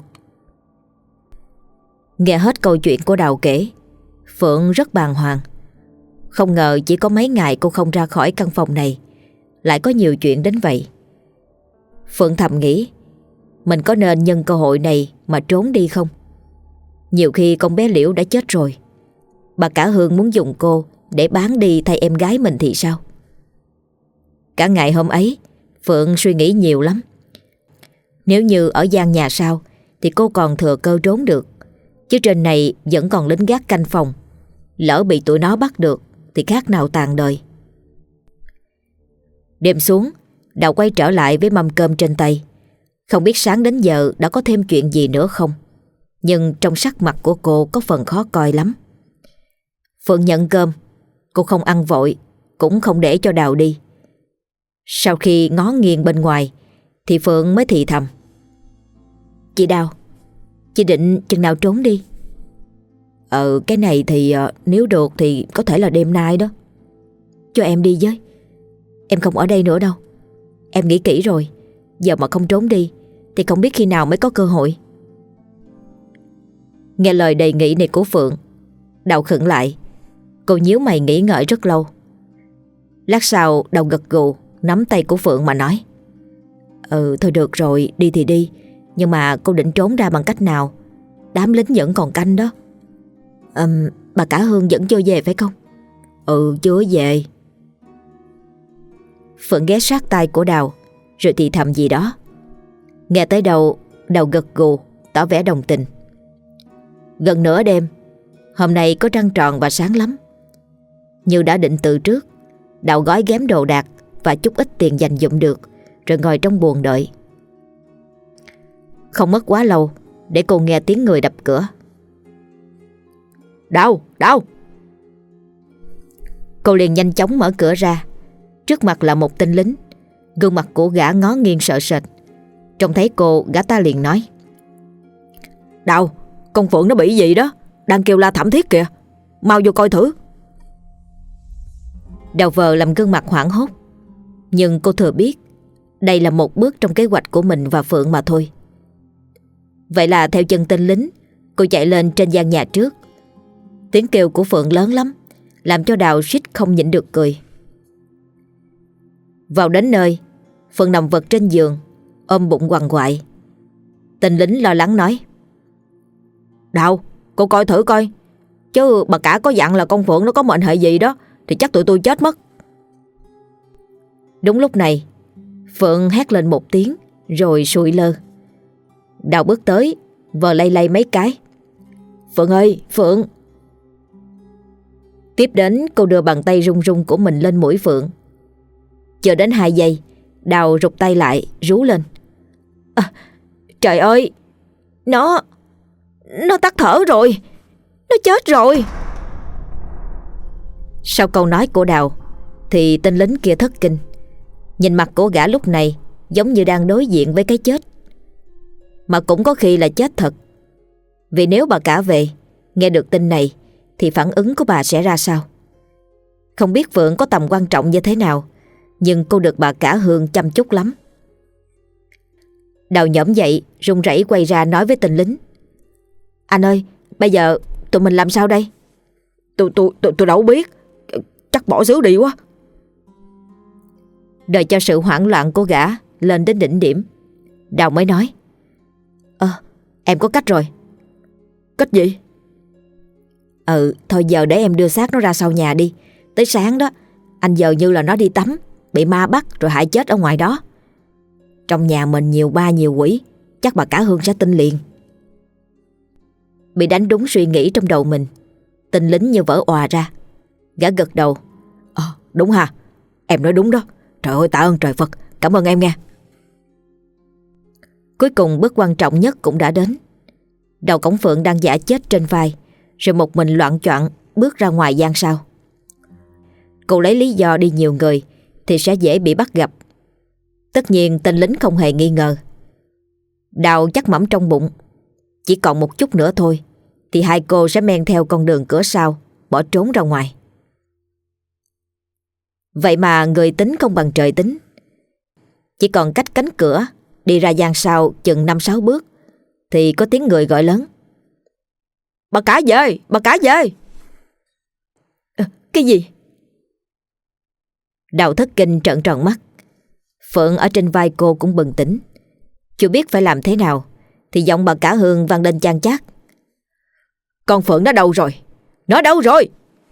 Nghe hết câu chuyện của Đào kể, Phượng rất bàng hoàng. Không ngờ chỉ có mấy ngày cô không ra khỏi căn phòng này, lại có nhiều chuyện đến vậy. Phượng thầm nghĩ, mình có nên nhân cơ hội này mà trốn đi không? Nhiều khi con bé Liễu đã chết rồi, bà Cả Hương muốn dùng cô để bán đi thay em gái mình thì sao? Cả ngày hôm ấy, Phượng suy nghĩ nhiều lắm. Nếu như ở gian nhà sau thì cô còn thừa cơ trốn được, chứ trên này vẫn còn lính gác canh phòng. Lỡ bị tụi nó bắt được thì khác nào tàn đời. Đêm xuống, Đào quay trở lại với mâm cơm trên tay. Không biết sáng đến giờ đã có thêm chuyện gì nữa không, nhưng trong sắc mặt của cô có phần khó coi lắm. Phượng nhận cơm, cô không ăn vội, cũng không để cho Đào đi. Sau khi ngó nghiêng bên ngoài thì Phượng mới thì thầm, chị Đào, chị định chừng nào trốn đi? Ờ cái này thì nếu được thì có thể là đêm nay đó. Cho em đi với, em không ở đây nữa đâu. Em nghĩ kỹ rồi, giờ mà không trốn đi thì không biết khi nào mới có cơ hội. Nghe lời đề nghị này của Phượng, Đào khựng lại. Cô nhíu mày nghĩ ngợi rất lâu. Lát sau Đào gật gù, nắm tay của Phượng mà nói, Ừ thôi được rồi, đi thì đi, nhưng mà cô định trốn ra bằng cách nào? Đám lính vẫn còn canh đó. um, Bà Cả Hương vẫn chưa về phải không? Ừ chưa về. Phượng ghé sát tai của Đào rồi thì thầm gì đó. Nghe tới đầu, Đào gật gù tỏ vẻ đồng tình. Gần nửa đêm, hôm nay có trăng tròn và sáng lắm. Như đã định từ trước, Đào gói ghém đồ đạc và chút ít tiền dành dụm được, rồi ngồi trong buồng đợi. Không mất quá lâu để cô nghe tiếng người đập cửa. Đào, Đào! Cô liền nhanh chóng mở cửa ra. Trước mặt là một tên lính. Gương mặt của gã ngó nghiêng sợ sệt. Trông thấy cô, gã ta liền nói, Đào, con Phượng nó bị gì đó, đang kêu la thảm thiết kìa, mau vô coi thử. Đào vờ làm gương mặt hoảng hốt, nhưng cô thừa biết đây là một bước trong kế hoạch của mình và Phượng mà thôi. Vậy là theo chân tên lính, cô chạy lên trên gian nhà trước. Tiếng kêu của Phượng lớn lắm, làm cho Đào suýt không nhịn được cười. Vào đến nơi, Phượng nằm vật trên giường, ôm bụng quằn quại. Tên lính lo lắng nói, Đào, cô coi thử coi, chứ bà cả có dặn là con Phượng nó có mệnh hệ gì đó thì chắc tụi tôi chết mất. Đúng lúc này, Phượng hét lên một tiếng rồi sụi lơ. Đào bước tới, vờ lay lay mấy cái. Phượng ơi, Phượng! Tiếp đến cô đưa bàn tay run run của mình lên mũi Phượng. Chờ đến hai giây, Đào rụt tay lại, rú lên. À, trời ơi! Nó... Nó tắt thở rồi! Nó chết rồi! Sau câu nói của Đào thì tên lính kia thất kinh. Nhìn mặt của gã lúc này giống như đang đối diện với cái chết. Mà cũng có khi là chết thật. Vì nếu bà cả về nghe được tin này thì phản ứng của bà sẽ ra sao? Không biết Phượng có tầm quan trọng như thế nào, nhưng cô được bà cả Hương chăm chút lắm. Đào nhổm dậy run rẩy quay ra nói với tên lính: "Anh ơi, bây giờ tụi mình làm sao đây?" Tôi tôi tôi tôi đâu biết, chắc bỏ xứ đi quá. Đợi cho sự hoảng loạn của gã lên đến đỉnh điểm, Đào mới nói: "Ờ, em có cách rồi." Cách gì? Ừ, thôi giờ để em đưa xác nó ra sau nhà đi. Tới sáng đó, anh giờ như là nó đi tắm, bị ma bắt rồi hại chết ở ngoài đó. Trong nhà mình nhiều ba nhiều quỷ, chắc bà cả Hương sẽ tin liền. Bị đánh đúng suy nghĩ trong đầu mình, tên lính như vỡ òa ra. Gã gật đầu: Ờ, đúng ha, em nói đúng đó. Trời ơi, tạ ơn trời Phật, cảm ơn em nghe. Cuối cùng bước quan trọng nhất cũng đã đến. Đào Cổng Phượng đang giả chết trên vai, rồi một mình loạng choạng bước ra ngoài gian sau. Cô lấy lý do đi nhiều người thì sẽ dễ bị bắt gặp. Tất nhiên tên lính không hề nghi ngờ. Đào chắc mẩm trong bụng, chỉ còn một chút nữa thôi thì hai cô sẽ men theo con đường cửa sau, bỏ trốn ra ngoài. Vậy mà người tính không bằng trời tính. Chỉ còn cách cánh cửa đi ra gian sau chừng năm sáu bước thì có tiếng người gọi lớn: "Bà cả về, bà cả về." À, cái gì? Đào thất kinh trợn tròn mắt. Phượng ở trên vai cô cũng bừng tỉnh. Chưa biết phải làm thế nào thì giọng bà cả Hương vang lên chan chát: "Con Phượng nó đâu rồi? Nó đâu rồi?"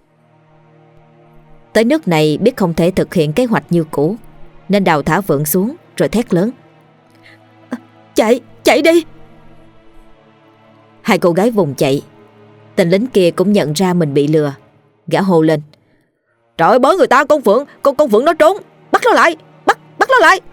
Tới nước này biết không thể thực hiện kế hoạch như cũ, nên Đào thả Phượng xuống rồi thét lớn: À, chạy, chạy đi. Hai cô gái vùng chạy. Tên lính kia cũng nhận ra mình bị lừa. Gã hô lên: "Trời ơi, bớ người ta, con Phượng, con con Phượng nó trốn, bắt nó lại, bắt, bắt nó lại."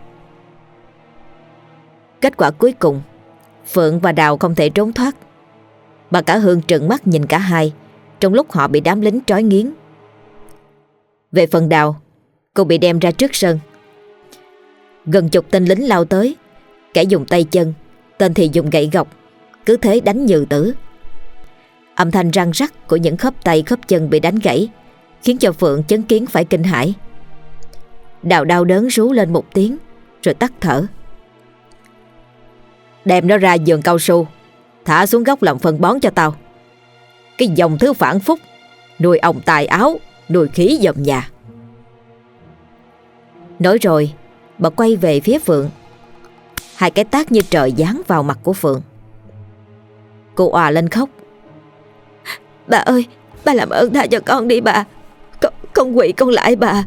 Kết quả cuối cùng, Phượng và Đào không thể trốn thoát. Bà cả Hương trợn mắt nhìn cả hai trong lúc họ bị đám lính trói nghiến. Về phần Đào, cô bị đem ra trước sân. Gần chục tên lính lao tới, kẻ dùng tay chân, tên thì dùng gậy gộc, cứ thế đánh như tử. Âm thanh răng rắc của những khớp tay khớp chân bị đánh gãy khiến cho Phượng chứng kiến phải kinh hãi. Đào đau đớn rú lên một tiếng rồi tắt thở. "Đem nó ra vườn cao su, thả xuống gốc làm phân bón cho tao. Cái dòng thứ phản phúc, nuôi ong tài áo, nuôi khỉ dòm nhà." Nói rồi, bà quay về phía Phượng. Hai cái tát như trời giáng vào mặt của Phượng. Cô òa lên khóc: "Bà ơi, bà làm ơn tha cho con đi bà. Con, con quỵ con lại bà."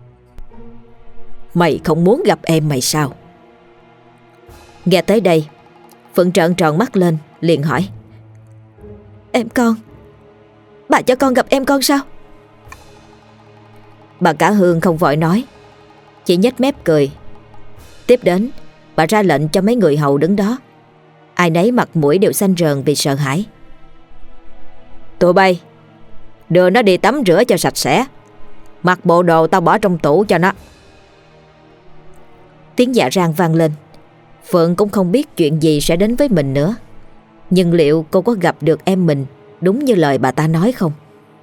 "Mày không muốn gặp em mày sao?" Nghe tới đây, Phượng trợn tròn mắt lên liền hỏi: "Em con, bà cho con gặp em con sao?" Bà cả Hương không vội nói, chỉ nhếch mép cười. Tiếp đến, bà ra lệnh cho mấy người hầu đứng đó. Ai nấy mặt mũi đều xanh rờn vì sợ hãi. "Tụi bay, đưa nó đi tắm rửa cho sạch sẽ. Mặc bộ đồ tao bỏ trong tủ cho nó." Tiếng dạ rang vang lên. Phượng cũng không biết chuyện gì sẽ đến với mình nữa. Nhưng liệu cô có gặp được em mình đúng như lời bà ta nói không?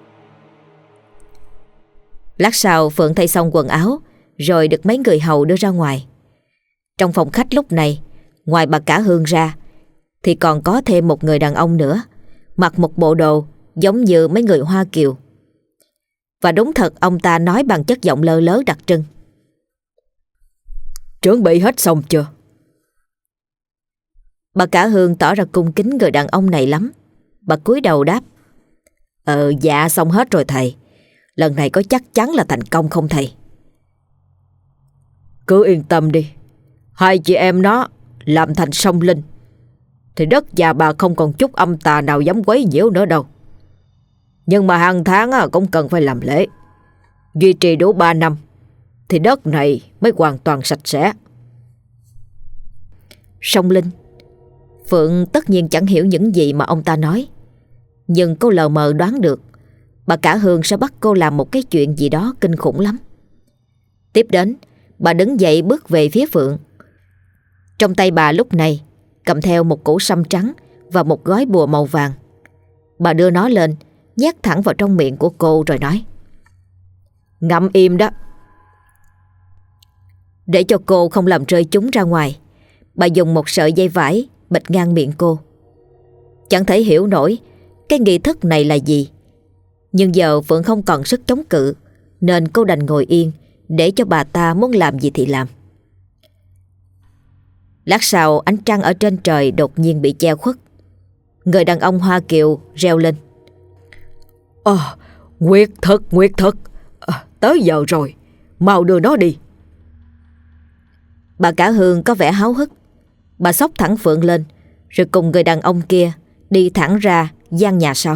Lát sau Phượng thay xong quần áo rồi được mấy người hầu đưa ra ngoài. Trong phòng khách lúc này, ngoài bà cả Hương ra thì còn có thêm một người đàn ông nữa, mặc một bộ đồ giống như mấy người Hoa Kiều. Và đúng thật ông ta nói bằng chất giọng lơ lớ đặc trưng: "Chuẩn bị hết xong chưa?" Bà cả Hương tỏ ra cung kính người đàn ông này lắm. Bà cúi đầu đáp: Ờ dạ xong hết rồi thầy. Lần này có chắc chắn là thành công không thầy?" "Cứ yên tâm đi. Hai chị em nó làm thành song linh thì đất nhà bà không còn chút âm tà nào dám quấy nhiễu nữa đâu. Nhưng mà hàng tháng cũng cần phải làm lễ. Duy trì đủ ba năm thì đất này mới hoàn toàn sạch sẽ." Song linh. Phượng tất nhiên chẳng hiểu những gì mà ông ta nói, nhưng cô lờ mờ đoán được bà cả Hương sẽ bắt cô làm một cái chuyện gì đó kinh khủng lắm. Tiếp đến, bà đứng dậy bước về phía Phượng. Trong tay bà lúc này cầm theo một củ sâm trắng và một gói bùa màu vàng. Bà đưa nó lên, nhét thẳng vào trong miệng của cô rồi nói: "Ngậm im đó." Để cho cô không làm rơi chúng ra ngoài, Bà dùng một sợi dây vải bịt ngang miệng cô. Chẳng thể hiểu nổi cái nghi thức này là gì, nhưng giờ Phượng không còn sức chống cự, nên cô đành ngồi yên để cho bà ta muốn làm gì thì làm. Lát sau, ánh trăng ở trên trời đột nhiên bị che khuất. Người đàn ông Hoa Kiều reo lên: Ờ, à, Nguyệt thực, Nguyệt thực, à, tới giờ rồi, mau đưa nó đi. Bà cả Hương có vẻ háo hức. Bà xốc thẳng Phượng lên, rồi cùng người đàn ông kia đi thẳng ra gian nhà sau.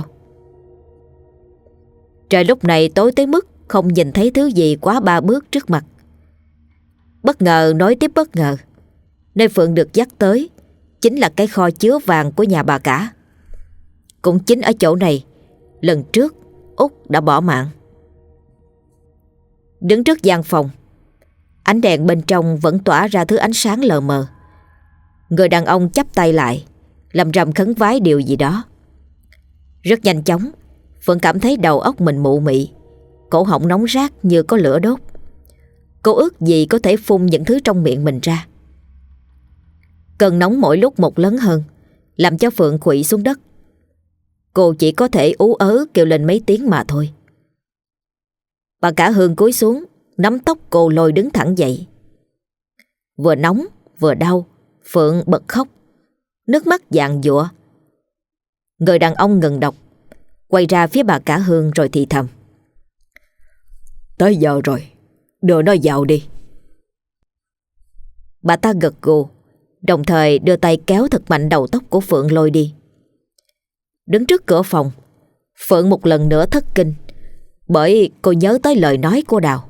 Trời lúc này tối tới mức không nhìn thấy thứ gì quá ba bước trước mặt. Bất ngờ nói tiếp bất ngờ, nơi Phượng được dắt tới chính là cái kho chứa vàng của nhà bà cả. Cũng chính ở chỗ này, lần trước Út đã bỏ mạng. Đứng trước gian phòng, ánh đèn bên trong vẫn tỏa ra thứ ánh sáng lờ mờ. Người đàn ông chắp tay lại, lầm rầm khấn vái điều gì đó. Rất nhanh chóng, Phượng cảm thấy đầu óc mình mụ mị, cổ họng nóng rát như có lửa đốt. Cô ước gì có thể phun những thứ trong miệng mình ra. Cơn nóng mỗi lúc một lớn hơn, làm cho Phượng khuỵu xuống đất. Cô chỉ có thể ú ớ kêu lên mấy tiếng mà thôi. Bà cả Hương cúi xuống, nắm tóc cô lôi đứng thẳng dậy. Vừa nóng vừa đau, Phượng bật khóc, nước mắt giàn giụa. Người đàn ông ngừng đọc, quay ra phía bà cả Hương rồi thì thầm: Tới giờ rồi, đưa nó vào đi. Bà ta gật gù, đồng thời đưa tay kéo thật mạnh đầu tóc của Phượng lôi đi. Đứng trước cửa phòng, Phượng một lần nữa thất kinh, bởi cô nhớ tới lời nói của Đào.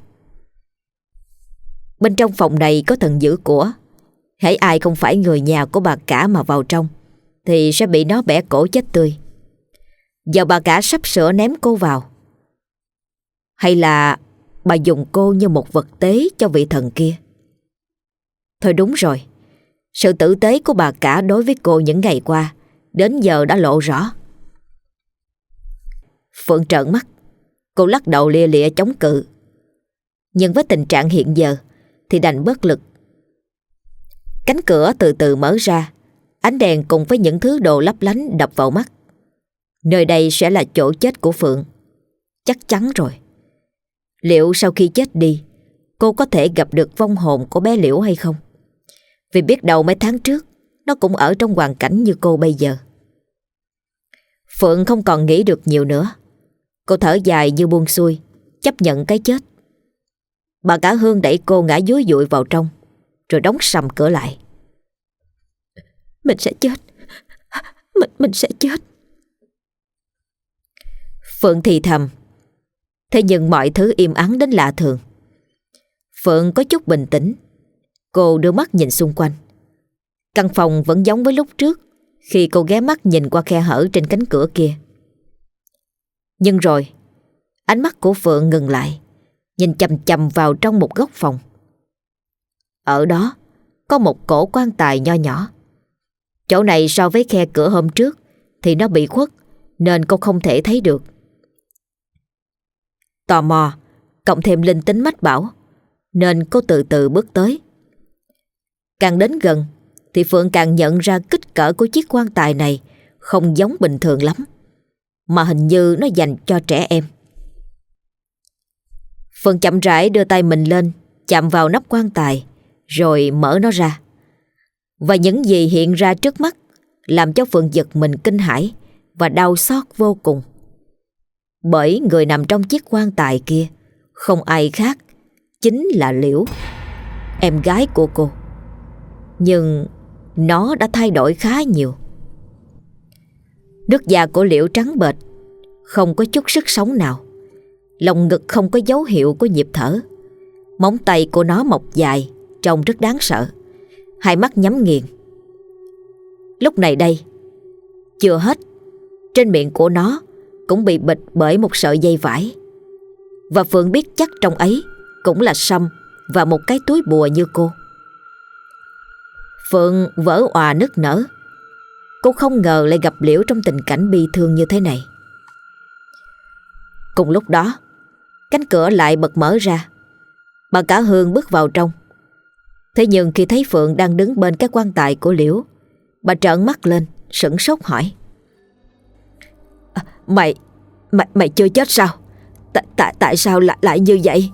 Bên trong phòng này có thần giữ của, hễ ai không phải người nhà của bà cả mà vào trong thì sẽ bị nó bẻ cổ chết tươi. Giờ bà cả sắp sửa ném cô vào. Hay là bà dùng cô như một vật tế cho vị thần kia? Thôi đúng rồi, sự tử tế của bà cả đối với cô những ngày qua đến giờ đã lộ rõ. Phượng trợn mắt, cô lắc đầu lia lịa chống cự, nhưng với tình trạng hiện giờ thì đành bất lực. Cánh cửa từ từ mở ra, ánh đèn cùng với những thứ đồ lấp lánh đập vào mắt. Nơi đây sẽ là chỗ chết của Phượng, chắc chắn rồi. Liệu sau khi chết đi, cô có thể gặp được vong hồn của bé Liễu hay không? Vì biết đâu mấy tháng trước nó cũng ở trong hoàn cảnh như cô bây giờ. Phượng không còn nghĩ được nhiều nữa. Cô thở dài như buông xuôi, chấp nhận cái chết. Bà cả Hương đẩy cô ngã dúi dụi vào trong, rồi đóng sầm cửa lại. Mình sẽ chết, Mình, mình sẽ chết. Phượng thì thầm. Thế nhưng mọi thứ im ắng đến lạ thường. Phượng có chút bình tĩnh. Cô đưa mắt nhìn xung quanh. Căn phòng vẫn giống với lúc trước khi cô ghé mắt nhìn qua khe hở trên cánh cửa kia. Nhưng rồi ánh mắt của Phượng ngừng lại, nhìn chằm chằm vào trong một góc phòng. Ở đó có một cổ quan tài nho nhỏ. Chỗ này so với khe cửa hôm trước thì nó bị khuất, nên cô không thể thấy được. Tò mò cộng thêm linh tính mách bảo, nên cô từ từ bước tới. Càng đến gần thì Phượng càng nhận ra kích cỡ của chiếc quan tài này không giống bình thường lắm, mà hình như nó dành cho trẻ em. Phượng chậm rãi đưa tay mình lên, chạm vào nắp quan tài, rồi mở nó ra. Và những gì hiện ra trước mắt làm cho Phượng giật mình kinh hãi và đau xót vô cùng. Bởi người nằm trong chiếc quan tài kia không ai khác, chính là Liễu, em gái của cô. Nhưng nó đã thay đổi khá nhiều. Nước da của Liễu trắng bệch, không có chút sức sống nào. Lồng ngực không có dấu hiệu của nhịp thở. Móng tay của nó mọc dài, trông rất đáng sợ. Hai mắt nhắm nghiền. Lúc này đây, chưa hết, trên miệng của nó cũng bị bịt bởi một sợi dây vải. Và Phượng biết chắc trong ấy cũng là Sâm và một cái túi bùa như cô. Phượng vỡ òa nức nở. Cô không ngờ lại gặp Liễu trong tình cảnh bi thương như thế này. Cùng lúc đó, cánh cửa lại bật mở ra. Bà cả Hương bước vào trong. Thế nhưng khi thấy Phượng đang đứng bên cái quan tài của Liễu, bà trợn mắt lên, sửng sốt hỏi: à, Mày, mày, mày chưa chết sao? Tại, tại, tại sao lại, lại như vậy?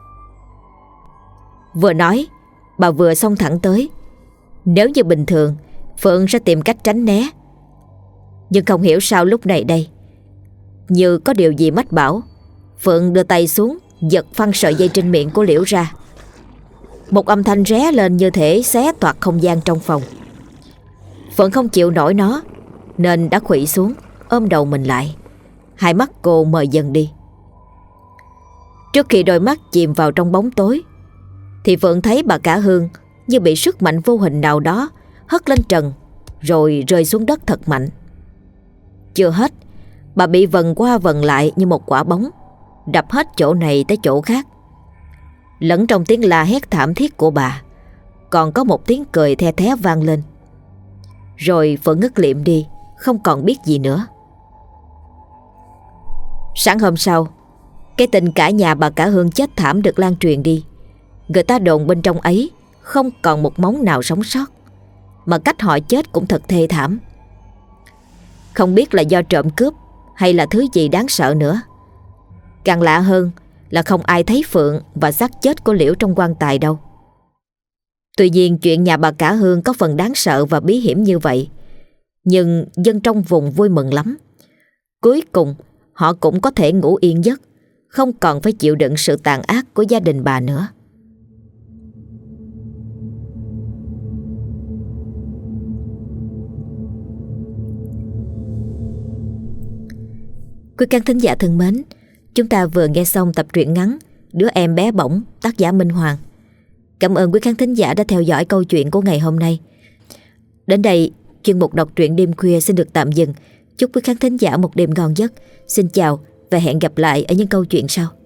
Vừa nói, bà vừa xông thẳng tới. Nếu như bình thường, Phượng sẽ tìm cách tránh né. Nhưng không hiểu sao lúc này đây, như có điều gì mách bảo, Phượng đưa tay xuống, giật phăng sợi dây trên miệng của Liễu ra. Một âm thanh ré lên như thể xé toạc không gian trong phòng. Phượng không chịu nổi nó, nên đã khuỵu xuống, ôm đầu mình lại. Hai mắt cô mờ dần đi. Trước khi đôi mắt chìm vào trong bóng tối, thì Phượng thấy bà cả Hương như bị sức mạnh vô hình nào đó hất lên trần, rồi rơi xuống đất thật mạnh. Chưa hết, bà bị vần qua vần lại như một quả bóng, đập hết chỗ này tới chỗ khác. Lẫn trong tiếng la hét thảm thiết của bà, còn có một tiếng cười the thé vang lên. Rồi Phượng ngất liệm đi, không còn biết gì nữa. Sáng hôm sau, cái tin cả nhà bà cả Hương chết thảm được lan truyền đi. Người ta đồn bên trong ấy không còn một móng nào sống sót, mà cách họ chết cũng thật thê thảm. Không biết là do trộm cướp hay là thứ gì đáng sợ nữa. Càng lạ hơn là không ai thấy Phượng và xác chết của Liễu trong quan tài đâu. Tuy nhiên chuyện nhà bà cả Hương có phần đáng sợ và bí hiểm như vậy, nhưng dân trong vùng vui mừng lắm. Cuối cùng họ cũng có thể ngủ yên giấc, không còn phải chịu đựng sự tàn ác của gia đình bà nữa. Quý khán thính giả thân mến, chúng ta vừa nghe xong tập truyện ngắn Đứa em bé bỏng, tác giả Minh Hoàng. Cảm ơn quý khán thính giả đã theo dõi câu chuyện của ngày hôm nay. Đến đây, chuyên mục đọc truyện đêm khuya xin được tạm dừng. Chúc quý khán thính giả một đêm ngon giấc. Xin chào và hẹn gặp lại ở những câu chuyện sau.